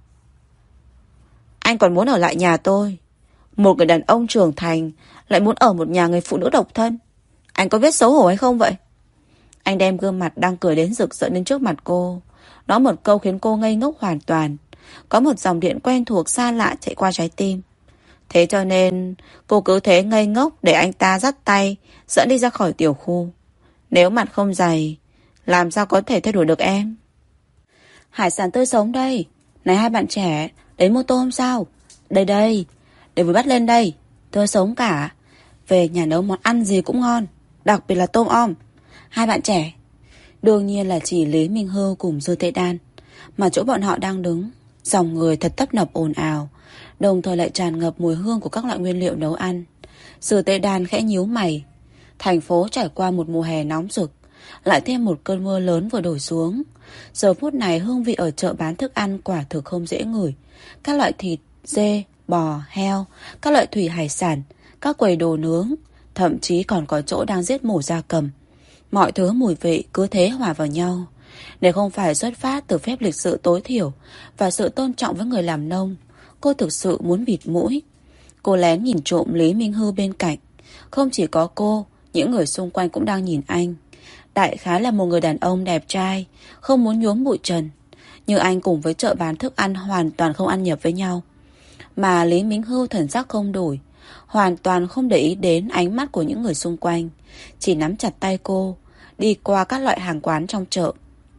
Anh còn muốn ở lại nhà tôi. Một người đàn ông trưởng thành lại muốn ở một nhà người phụ nữ độc thân. Anh có biết xấu hổ hay không vậy? Anh đem gương mặt đang cười đến rực rỡ đến trước mặt cô. Nói một câu khiến cô ngây ngốc hoàn toàn. Có một dòng điện quen thuộc xa lạ chạy qua trái tim. Thế cho nên cô cứ thế ngây ngốc để anh ta dắt tay dẫn đi ra khỏi tiểu khu. Nếu mặt không dày, làm sao có thể theo đuổi được em? Hải sản tươi sống đây. Này hai bạn trẻ, đến mua tôm sao? Đây đây, để vừa bắt lên đây. Tươi sống cả. Về nhà nấu món ăn gì cũng ngon, đặc biệt là tôm om. Hai bạn trẻ. Đương nhiên là chỉ Lý Minh Hưu cùng Dư Tệ Đan. Mà chỗ bọn họ đang đứng, dòng người thật tấp nập ồn ào, đồng thời lại tràn ngập mùi hương của các loại nguyên liệu nấu ăn. Dư Tệ Đan khẽ nhíu mày. Thành phố trải qua một mùa hè nóng rực, lại thêm một cơn mưa lớn vừa đổ xuống. Giờ phút này hương vị ở chợ bán thức ăn quả thực không dễ ngửi. Các loại thịt, dê, bò, heo, các loại thủy hải sản, các quầy đồ nướng, thậm chí còn có chỗ đang giết mổ gia cầm. Mọi thứ mùi vị cứ thế hòa vào nhau. Nếu không phải xuất phát từ phép lịch sự tối thiểu và sự tôn trọng với người làm nông, cô thực sự muốn bịt mũi. Cô lén nhìn trộm Lý Minh Hư bên cạnh. Không chỉ có cô, những người xung quanh cũng đang nhìn anh. Đại khái là một người đàn ông đẹp trai, không muốn nhuốm bụi trần. Nhưng anh cùng với chợ bán thức ăn hoàn toàn không ăn nhập với nhau. Mà Lý Minh Hưu thần sắc không đổi, hoàn toàn không để ý đến ánh mắt của những người xung quanh, chỉ nắm chặt tay cô, đi qua các loại hàng quán trong chợ.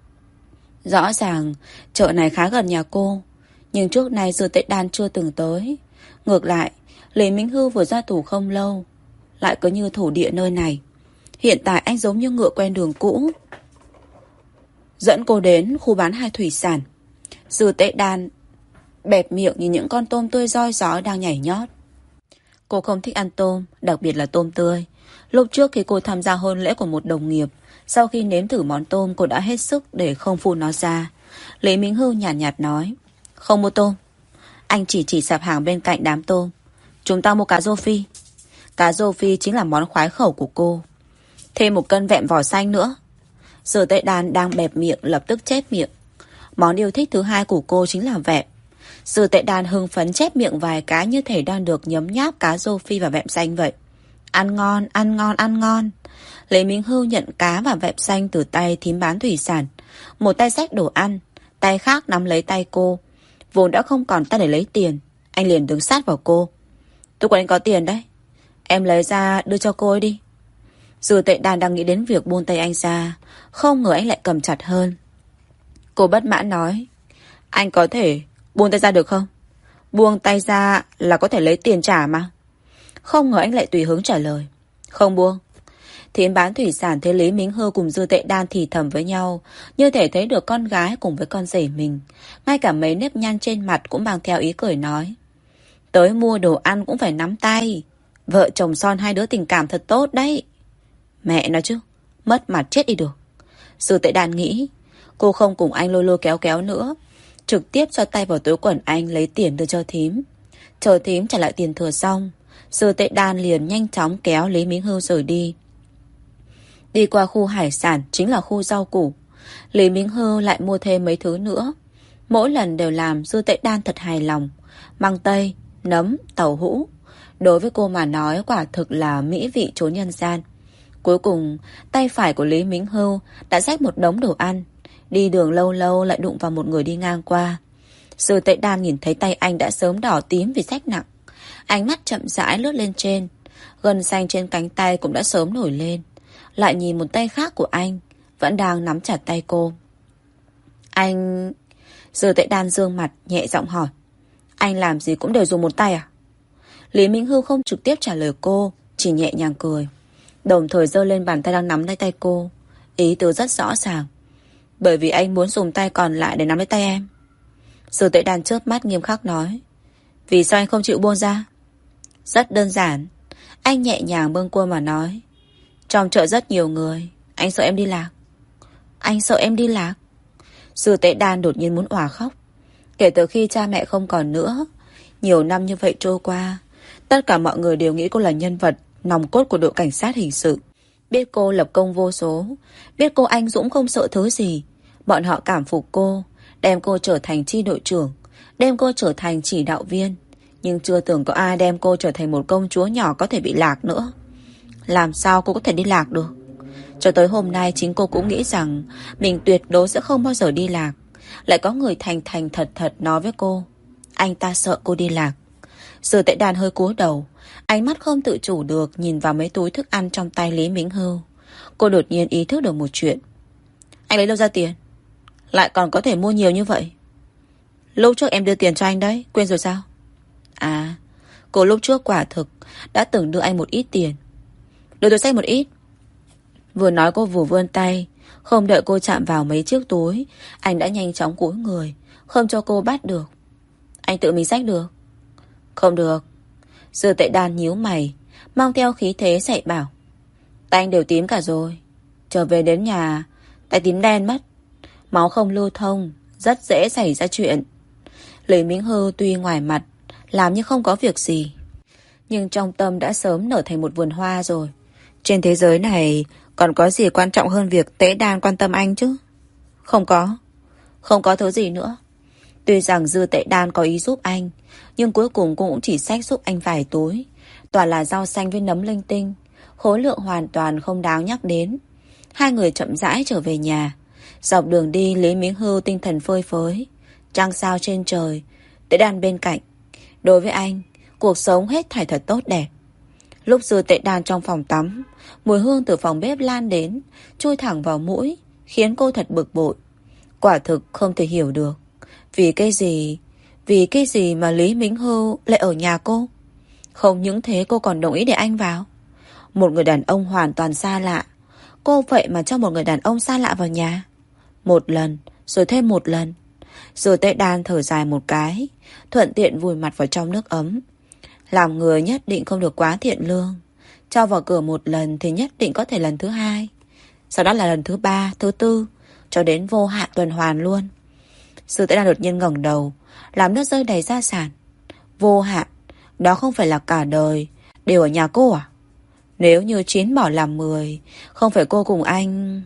Rõ ràng, chợ này khá gần nhà cô, nhưng trước nay Dư Tệ Đan chưa từng tới. Ngược lại, Lý Minh Hưu vừa ra tù không lâu, lại cứ như thổ địa nơi này. Hiện tại anh giống như ngựa quen đường cũ, dẫn cô đến khu bán hải thủy sản. Dư Tệ Đan bẹp miệng nhìn những con tôm tươi roi rói đang nhảy nhót. Cô không thích ăn tôm, đặc biệt là tôm tươi. Lúc trước khi cô tham gia hôn lễ của một đồng nghiệp, sau khi nếm thử món tôm, cô đã hết sức để không phun nó ra. Lý Minh Hưu nhàn nhạt nói, không mua tôm. Anh chỉ sạp hàng bên cạnh đám tôm. Chúng ta mua cá rô phi. Cá rô phi chính là món khoái khẩu của cô. Thêm một cân vẹm vỏ xanh nữa. Dư Tệ Đan đang bẹp miệng lập tức chép miệng. Món yêu thích thứ hai của cô chính là vẹm. Dư Tệ Đan hưng phấn chép miệng vài cái như thể đang được nhấm nháp cá rô phi và vẹm xanh vậy. Ăn ngon, ăn ngon, ăn ngon. Lý Minh Hưu nhận cá và vẹm xanh từ tay thím bán thủy sản. Một tay xách đồ ăn, tay khác nắm lấy tay cô. Vốn đã không còn tay để lấy tiền, anh liền đứng sát vào cô. Tôi của anh có tiền đấy, em lấy ra đưa cho cô ấy đi. Dư Tệ Đan đang nghĩ đến việc buông tay anh ra, không ngờ anh lại cầm chặt hơn. Cô bất mãn nói, anh có thể buông tay ra được không? Buông tay ra là có thể lấy tiền trả mà. Không ngờ anh lại tùy hứng trả lời, không buông. Thím bán thủy sản thấy Lý Minh Hư cùng Dư Tệ Đan thì thầm với nhau, như thể thấy được con gái cùng với con rể mình. Ngay cả mấy nếp nhăn trên mặt cũng mang theo ý cười nói, tới mua đồ ăn cũng phải nắm tay. Vợ chồng son hai đứa tình cảm thật tốt đấy. Mẹ nói chứ, mất mặt chết đi được. Dư Tệ Đan nghĩ, cô không cùng anh lôi lôi kéo kéo nữa, trực tiếp cho tay vào túi quần anh lấy tiền đưa cho thím. Chờ thím trả lại tiền thừa xong, Dư Tệ Đan liền nhanh chóng kéo Lý Minh Hưu rời đi. Đi qua khu hải sản chính là khu rau củ. Lý Minh Hưu lại mua thêm mấy thứ nữa. Mỗi lần đều làm Dư Tệ Đan thật hài lòng. Măng tây, nấm, tàu hũ. Đối với cô mà nói quả thực là mỹ vị chốn nhân gian. Cuối cùng, tay phải của Lý Minh Hưu đã xách một đống đồ ăn. Đi đường lâu lâu lại đụng vào một người đi ngang qua. Dư Tệ Đan nhìn thấy tay anh đã sớm đỏ tím vì xách nặng. Ánh mắt chậm rãi lướt lên trên. Gân xanh trên cánh tay cũng đã sớm nổi lên. Lại nhìn một tay khác của anh vẫn đang nắm chặt tay cô. Anh... Dư Tệ Đan dương mặt nhẹ giọng hỏi, anh làm gì cũng đều dùng một tay à? Lý Minh Hưu không trực tiếp trả lời cô, chỉ nhẹ nhàng cười, đồng thời giơ lên bàn tay đang nắm lấy tay cô. Ý tứ rất rõ ràng, bởi vì anh muốn dùng tay còn lại để nắm lấy tay em. Dư Tệ Đan chớp mắt nghiêm khắc nói, vì sao anh không chịu buông ra? Rất đơn giản. Anh nhẹ nhàng bâng quơ mà nói, trong chợ rất nhiều người, anh sợ em đi lạc. Anh sợ em đi lạc? Dư Tệ Đan đột nhiên muốn òa khóc. Kể từ khi cha mẹ không còn nữa, nhiều năm như vậy trôi qua, tất cả mọi người đều nghĩ cô là nhân vật nòng cốt của đội cảnh sát hình sự. Biết cô lập công vô số, biết cô anh dũng không sợ thứ gì. Bọn họ cảm phục cô, đem cô trở thành chi đội trưởng, đem cô trở thành chỉ đạo viên. Nhưng chưa từng có ai đem cô trở thành một công chúa nhỏ có thể bị lạc nữa. Làm sao cô có thể đi lạc được? Cho tới hôm nay chính cô cũng nghĩ rằng mình tuyệt đối sẽ không bao giờ đi lạc. Lại có người thành thành thật thật nói với cô anh ta sợ cô đi lạc. Dư Tệ Đan hơi cúi đầu, ánh mắt không tự chủ được nhìn vào mấy túi thức ăn trong tay Lý Mính Hưu. Cô đột nhiên ý thức được một chuyện. Anh lấy đâu ra tiền? Lại còn có thể mua nhiều như vậy? Lúc trước em đưa tiền cho anh đấy, quên rồi sao? À, cô lúc trước quả thực đã từng đưa anh một ít tiền. Đưa tôi xem một ít. Vừa nói cô vừa vươn tay, không đợi cô chạm vào mấy chiếc túi, anh đã nhanh chóng cúi người, không cho cô bắt được. Anh tự mình xách được. Không được. Dư Tệ Đan nhíu mày, mang theo khí thế dạy bảo. Tay anh đều tím cả rồi. Trở về đến nhà, tay tím đen mất. Máu không lưu thông, rất dễ xảy ra chuyện. Lý Mính Hưu tuy ngoài mặt làm như không có việc gì, nhưng trong tâm đã sớm nở thành một vườn hoa rồi. Trên thế giới này còn có gì quan trọng hơn việc Tễ Đan quan tâm anh chứ? Không có. Không có thứ gì nữa. Tuy rằng Dư Tệ Đan có ý giúp anh, nhưng cuối cùng cô cũng chỉ xách giúp anh vài túi, toàn là rau xanh với nấm linh tinh, khối lượng hoàn toàn không đáng nhắc đến. Hai người chậm rãi trở về nhà. Dọc đường đi, Lý Mính Hưu tinh thần phơi phới, trăng sao trên trời, Tệ Đan bên cạnh. Đối với anh, cuộc sống hết thảy thật tốt đẹp. Lúc Dư Tệ Đan trong phòng tắm, mùi hương từ phòng bếp lan đến, chui thẳng vào mũi, khiến cô thật bực bội. Quả thực không thể hiểu được vì cái gì mà Lý Mính Hưu lại ở nhà cô. Không những thế cô còn đồng ý để anh vào. Một người đàn ông hoàn toàn xa lạ, cô vậy mà cho một người đàn ông xa lạ vào nhà. Một lần, rồi thêm một lần. Rồi Tệ Đan thở dài một cái, thuận tiện vùi mặt vào trong nước ấm. Làm người nhất định không được quá thiện lương. Cho vào cửa một lần thì nhất định có thể lần thứ hai, sau đó là lần thứ ba, thứ tư, cho đến vô hạn tuần hoàn luôn. Sư Tệ Đan đột nhiên ngẩng đầu, làm nước rơi đầy gia sản. Vô hạn, đó không phải là cả đời đều ở nhà cô à? Nếu như 9 bỏ làm 10, không phải cô cùng anh...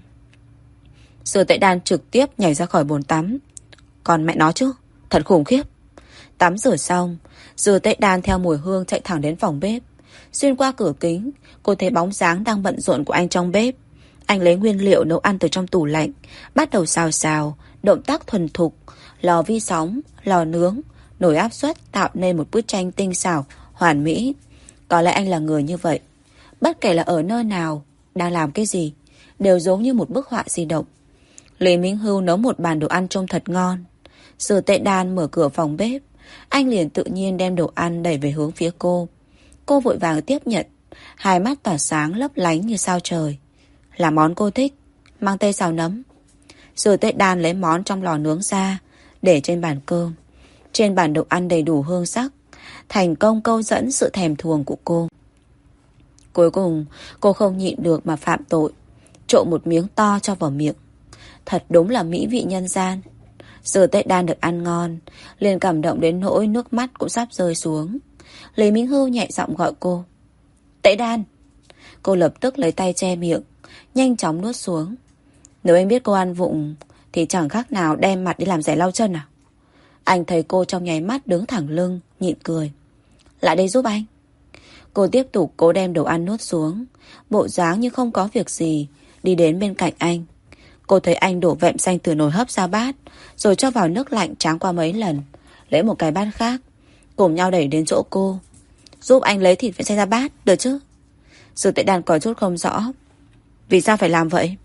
Sư Tệ Đan trực tiếp nhảy ra khỏi bồn tắm. Còn mẹ nó chứ, thật khủng khiếp. Tắm rửa xong, Dư Tệ Đan theo mùi hương chạy thẳng đến phòng bếp. Xuyên qua cửa kính, cô thấy bóng dáng đang bận rộn của anh trong bếp. Anh lấy nguyên liệu nấu ăn từ trong tủ lạnh, bắt đầu xào xào, động tác thuần thục. Lò vi sóng, lò nướng, nồi áp suất tạo nên một bức tranh tinh xảo, hoàn mỹ. Có lẽ anh là người như vậy. Bất kể là ở nơi nào, đang làm cái gì, đều giống như một bức họa di động. Lý Mính Hưu nấu một bàn đồ ăn trông thật ngon. Dư Tệ Đan mở cửa phòng bếp, anh liền tự nhiên đem đồ ăn đẩy về hướng phía cô. Cô vội vàng tiếp nhận, hai mắt tỏa sáng lấp lánh như sao trời. Là món cô thích, mang tây xào nấm. Dư Tệ Đan lấy món trong lò nướng ra, để trên bàn cơm. Trên bàn đồ ăn đầy đủ hương sắc, thành công câu dẫn sự thèm thuồng của cô. Cuối cùng, cô không nhịn được mà phạm tội, trộn một miếng to cho vào miệng. Thật đúng là mỹ vị nhân gian. Dư Tệ Đan được ăn ngon, liền cảm động đến nỗi nước mắt cũng sắp rơi xuống. Lý Mính Hưu nhẹ giọng gọi cô. Tệ Đan. Cô lập tức lấy tay che miệng, nhanh chóng nuốt xuống. Nếu anh biết cô ăn vụng thì chẳng khác nào đem mặt đi làm giày lau chân à? Anh thấy cô trong nháy mắt đứng thẳng lưng, nhịn cười. Lại đây giúp anh. Cô tiếp tục cố đem đồ ăn nuốt xuống, bộ dáng như không có việc gì, đi đến bên cạnh anh. Cô thấy anh đổ vẹm xanh từ nồi hấp ra bát, rồi cho vào nước lạnh tráng qua mấy lần, lấy một cái bát khác, cùng nhau đẩy đến chỗ cô. Giúp anh lấy thịt vẹm xanh ra bát, được chứ? Dư Tệ Đan có chút không rõ. Vì sao phải làm vậy?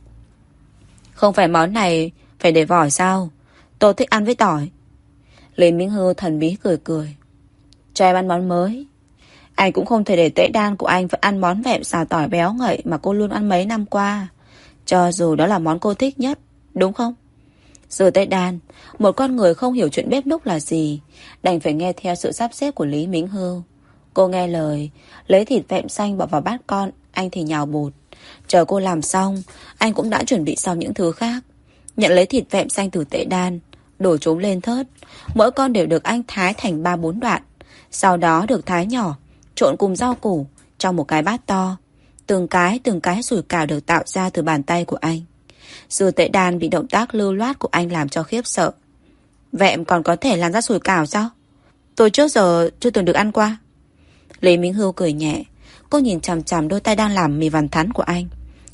Không phải món này phải để vỏ sao? Tôi thích ăn với tỏi. Lý Mính Hưu thần bí cười cười. Cho em ăn món mới. Anh cũng không thể để Tệ Đan của anh phải ăn món vẹm xào tỏi béo ngậy mà cô luôn ăn mấy năm qua, cho dù đó là món cô thích nhất, đúng không? Dư Tệ Đan, một con người không hiểu chuyện bếp núc là gì, đành phải nghe theo sự sắp xếp của Lý Mính Hưu. Cô nghe lời, lấy thịt vẹm xanh bỏ vào bát con, anh thì nhào bột. Chờ cô làm xong, anh cũng đã chuẩn bị xong những thứ khác. Nhận lấy thịt vẹm xanh từ Tệ Đan, đổ chúng lên thớt. Mỗi con đều được anh thái thành 3-4 đoạn, sau đó được thái nhỏ, trộn cùng rau củ trong một cái bát to. Từng cái sủi cảo được tạo ra từ bàn tay của anh. Dư Tệ Đan bị động tác lưu loát của anh làm cho khiếp sợ. Vẹm còn có thể làm ra sủi cảo sao? Tôi trước giờ chưa từng được ăn qua. Lý Mính Hưu cười nhẹ. Cô nhìn chằm chằm đôi tay đang làm mì vằn thắn của anh.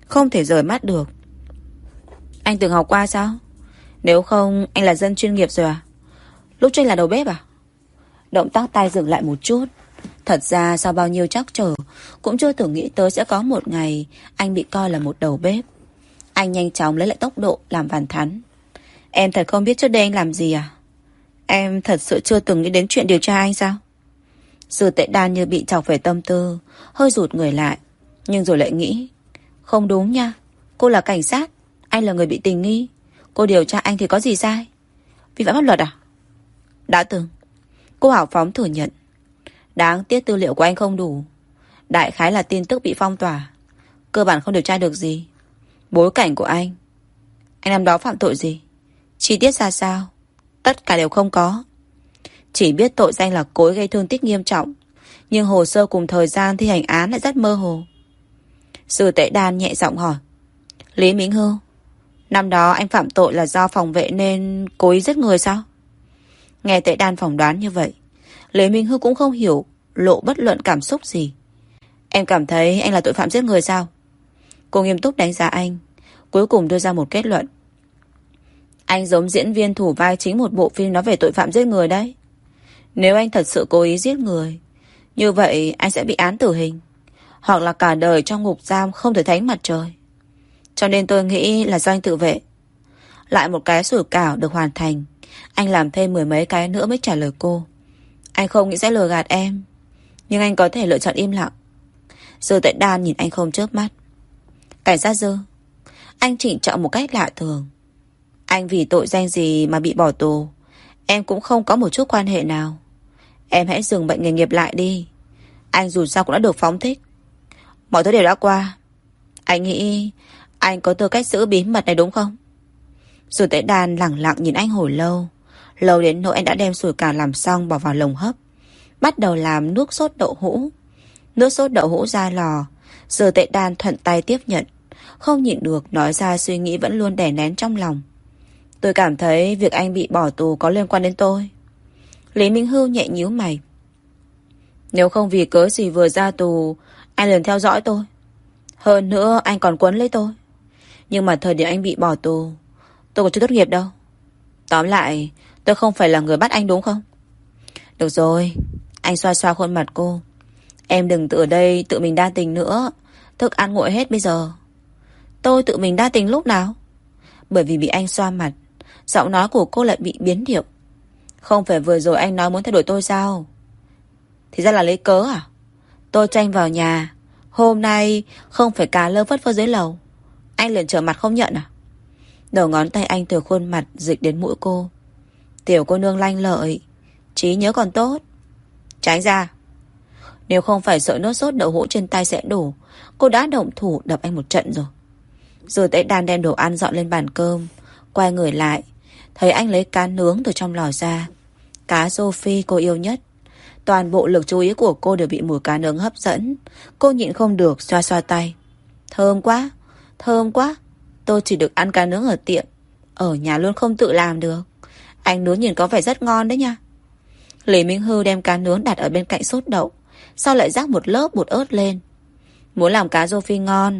không thể rời mắt được. Anh từng học qua sao? Nếu không anh là dân chuyên nghiệp rồi à? Lúc trước anh là đầu bếp à? Động tác tay dừng lại một chút. Thật ra sau bao nhiêu trắc trở, cũng chưa từng nghĩ tới sẽ có một ngày anh bị coi là một đầu bếp. Anh nhanh chóng lấy lại tốc độ làm bàn thắn. Em thật không biết trước đây anh làm gì à? Em thật sự chưa từng nghĩ đến chuyện điều tra anh sao? Sư Tệ Đan như bị chọc về tâm tư, hơi rụt người lại. Nhưng rồi lại nghĩ, không đúng nha, cô là cảnh sát, anh là người bị tình nghi. Cô điều tra anh thì có gì sai? Vi phạm pháp luật à? Đã từng. Cô hào phóng thừa nhận. Đáng tiếc tư liệu của anh không đủ. Đại khái là tin tức bị phong tỏa, cơ bản không điều tra được gì. Bối cảnh của anh năm đó phạm tội gì, chi tiết ra sao, tất cả đều không có. Chỉ biết tội danh là cố ý gây thương tích nghiêm trọng, nhưng hồ sơ cùng thời gian thi hành án lại rất mơ hồ. Sư Tệ Đan nhẹ giọng hỏi, Lý Minh Hưu, năm đó anh phạm tội là do phòng vệ nên cố ý giết người sao? Nghe Tệ Đan phỏng đoán như vậy, Lý Minh Hưu cũng không hiểu, lộ bất luận cảm xúc gì. Em cảm thấy anh là tội phạm giết người sao? Cô nghiêm túc đánh giá anh, cuối cùng đưa ra một kết luận. Anh giống diễn viên thủ vai chính một bộ phim nói về tội phạm giết người đấy. Nếu anh thật sự cố ý giết người, như vậy anh sẽ bị án tử hình, hoặc là cả đời trong ngục giam không thể thấy mặt trời. Cho nên tôi nghĩ là do anh tự vệ. Lại một cái sủi cảo được hoàn thành. Anh làm thêm 10 mấy cái nữa mới trả lời cô. Anh không nghĩ sẽ lừa gạt em, nhưng anh có thể lựa chọn im lặng. Dư Tệ Đan nhìn anh không chớp mắt. Cảnh sát Dư, anh chỉnh trọng một cách lạ thường. Anh vì tội danh gì mà bị bỏ tù, em cũng không có một chút quan hệ nào. Em hãy dừng bệnh nghề nghiệp lại đi. Anh dù sao cũng đã được phóng thích. Mọi thứ đều đã qua. Anh nghĩ anh có tư cách giữ bí mật này đúng không? Dư Tệ Đan lẳng lặng nhìn anh hồi lâu. Lâu đến nỗi anh đã đem sủi cảo làm xong bỏ vào lồng hấp, bắt đầu làm nước sốt đậu hũ. Nước sốt đậu hũ ra lò, Dư Tệ Đan thuận tay tiếp nhận, không nhịn được nói ra suy nghĩ vẫn luôn đè nén trong lòng. Tôi cảm thấy việc anh bị bỏ tù có liên quan đến tôi. Lý Minh Hưu nhẹ nhíu mày. Nếu không vì cớ gì vừa ra tù anh liền theo dõi tôi. Hơn nữa anh còn quấn lấy tôi. Nhưng mà thời điểm anh bị bỏ tù, tôi còn chưa tốt nghiệp đâu. Tóm lại, tôi không phải là người bắt anh đúng không? Được rồi. Anh xoa xoa khuôn mặt cô. Em đừng tự ở đây tự mình đa tình nữa. Thức ăn nguội hết bây giờ. Tôi tự mình đa tình lúc nào? Bởi vì bị anh xoa mặt, giọng nói của cô lại bị biến điệu. Không phải vừa rồi anh nói muốn thay đổi tôi sao? Thì ra là lấy cớ à? Tôi cho anh vào nhà, hôm nay không phải cá lơ phất phơ dưới lầu, anh liền trở mặt không nhận à? Đầu ngón tay anh từ khuôn mặt dịch đến mũi cô. Tiểu cô nương lanh lợi, trí nhớ còn tốt. Tránh ra. Nếu không phải sợ nước sốt đậu hũ trên tay sẽ đổ, cô đã động thủ đập anh một trận rồi. Rồi Tệ Đan đem đồ ăn dọn lên bàn cơm, quay người lại, thấy anh lấy cá nướng từ trong lò ra. Cá rô phi cô yêu nhất. Toàn bộ lực chú ý của cô đều bị mùi cá nướng hấp dẫn. Cô nhịn không được xoa xoa tay. Thơm quá, thơm quá. Tôi chỉ được ăn cá nướng ở tiệm, ở nhà luôn không tự làm được. Anh nướng nhìn có vẻ rất ngon đấy nha. Lý Minh Hưu đem cá nướng đặt ở bên cạnh sốt đậu, sau lại rắc một lớp bột ớt lên. Muốn làm cá rô phi ngon,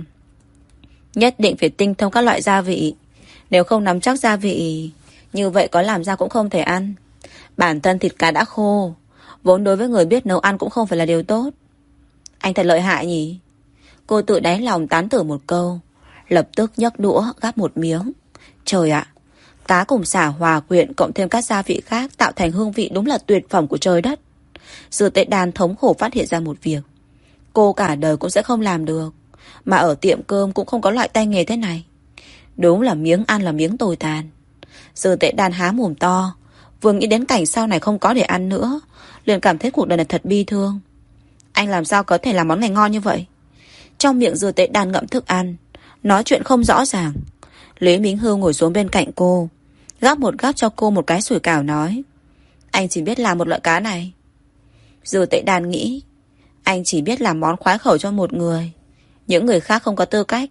nhất định phải tinh thông các loại gia vị. Nếu không nắm chắc gia vị, như vậy có làm ra cũng không thể ăn. Bản thân thịt cá đã khô, vốn đối với người biết nấu ăn cũng không phải là điều tốt. Anh thật lợi hại nhỉ? Cô tự đáy lòng tán thưởng một câu, lập tức nhấc đũa gắp một miếng. Trời ạ, cá cùng sả hòa quyện cộng thêm các gia vị khác tạo thành hương vị đúng là tuyệt phẩm của trời đất. Dư Tệ Đan thống khổ phát hiện ra một việc. Cô cả đời cũng sẽ không làm được, mà ở tiệm cơm cũng không có loại tay nghề thế này. Đúng là miếng ăn là miếng tồi tàn. Dư Tệ Đan há mồm to, vừa nghĩ đến cảnh sau này không có để ăn nữa, liền cảm thấy cuộc đời này thật bi thương. Anh làm sao có thể làm món này ngon như vậy? Trong miệng Dư Tệ Đan ngậm thức ăn, nói chuyện không rõ ràng. Lý Minh Hưu ngồi xuống bên cạnh cô, gắp một gắp cho cô một cái sủi cảo nói, anh chỉ biết làm một loại cá này. Dư Tệ Đan nghĩ, anh chỉ biết làm món khoái khẩu cho một người, những người khác không có tư cách.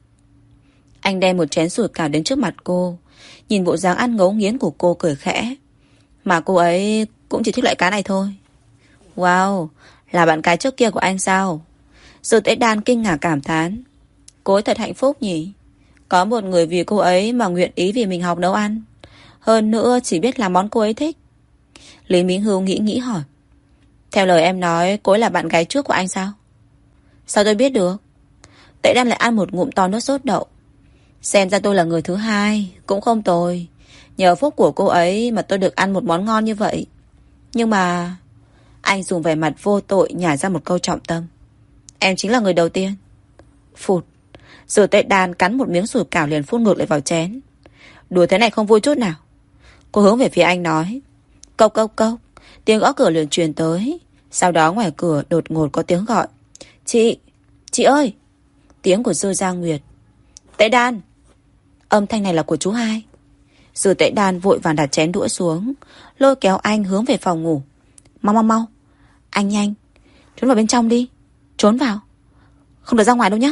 Anh đem một chén sủi cảo đến trước mặt cô, nhìn bộ dáng ăn ngấu nghiến của cô cười khẽ. Mà cô ấy cũng chỉ thích loại cá này thôi. Wow, là bạn gái trước kia của anh sao? Dư Tệ Đan kinh ngạc cảm thán. Cô ấy thật hạnh phúc nhỉ. Có một người vì cô ấy mà nguyện ý vì mình học nấu ăn. Hơn nữa chỉ biết làm món cô ấy thích. Lý Minh Hưu nghĩ hỏi. Theo lời em nói, cô ấy là bạn gái trước của anh sao? Sao tôi biết được? Tệ Đan lại ăn một ngụm to nước sốt đậu. Xem ra tôi là người thứ hai, cũng không tồi. Nhờ phúc của cô ấy mà tôi được ăn một món ngon như vậy. Nhưng mà... Anh dùng vẻ mặt vô tội nhả ra một câu trọng tâm. Em chính là người đầu tiên. Phụt. Rồi Tệ Đan cắn một miếng sủi cảo liền phun ngược lại vào chén. Đùa thế này không vui chút nào. Cô hướng về phía anh nói. Cốc cốc cốc. Tiếng gõ cửa liền truyền tới. Sau đó ngoài cửa đột ngột có tiếng gọi. Chị ơi. Tiếng của Dư Gia Nguyệt. Tệ Đan. Âm thanh này là của chú hai. Dư Tệ Đan vội vàng đặt chén đũa xuống, lôi kéo anh hướng về phòng ngủ. Mau. Anh nhanh. Trốn vào bên trong đi. Trốn vào. Không được ra ngoài đâu nhá.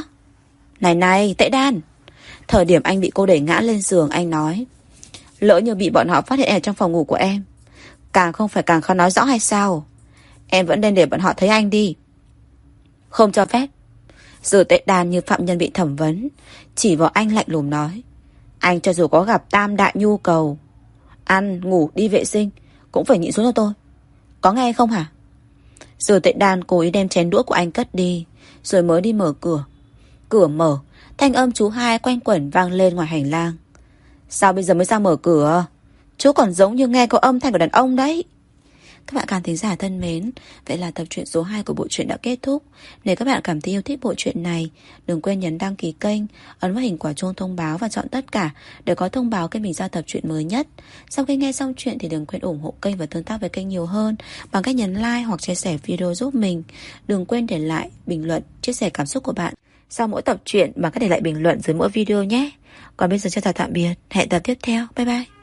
Này Tệ Đan. Thời điểm anh bị cô đẩy ngã lên giường, anh nói. Lỡ như bị bọn họ phát hiện ở trong phòng ngủ của em, càng không phải càng khó nói rõ hay sao? Em vẫn nên để bọn họ thấy anh đi. Không cho phép. Dư Tệ Đan như phạm nhân bị thẩm vấn, chỉ vào anh lạnh lùng nói. Anh cho dù có gặp tam đại nhu cầu, ăn, ngủ, đi vệ sinh, cũng phải nhịn xuống cho tôi. Có nghe không hả? Dư Tệ Đan cố ý đem chén đũa của anh cất đi, rồi mới đi mở cửa. Cửa mở, thanh âm chú hai quanh quẩn vang lên ngoài hành lang. Sao bây giờ mới ra mở cửa? Chú còn giống như nghe có âm thanh của đàn ông đấy. Các bạn khán thính giả thân mến, vậy là tập truyện số 2 của bộ truyện đã kết thúc. Nếu các bạn cảm thấy yêu thích bộ truyện này, đừng quên nhấn đăng ký kênh, ấn vào hình quả chuông thông báo và chọn tất cả để có thông báo khi mình ra tập truyện mới nhất. Sau khi nghe xong chuyện thì đừng quên ủng hộ kênh và tương tác với kênh nhiều hơn bằng cách nhấn like hoặc chia sẻ video giúp mình. Đừng quên để lại bình luận, chia sẻ cảm xúc của bạn sau mỗi tập truyện bằng cách để lại bình luận dưới mỗi video nhé. Còn bây giờ cho chào tạm biệt, hẹn tập tiếp theo, bye bye.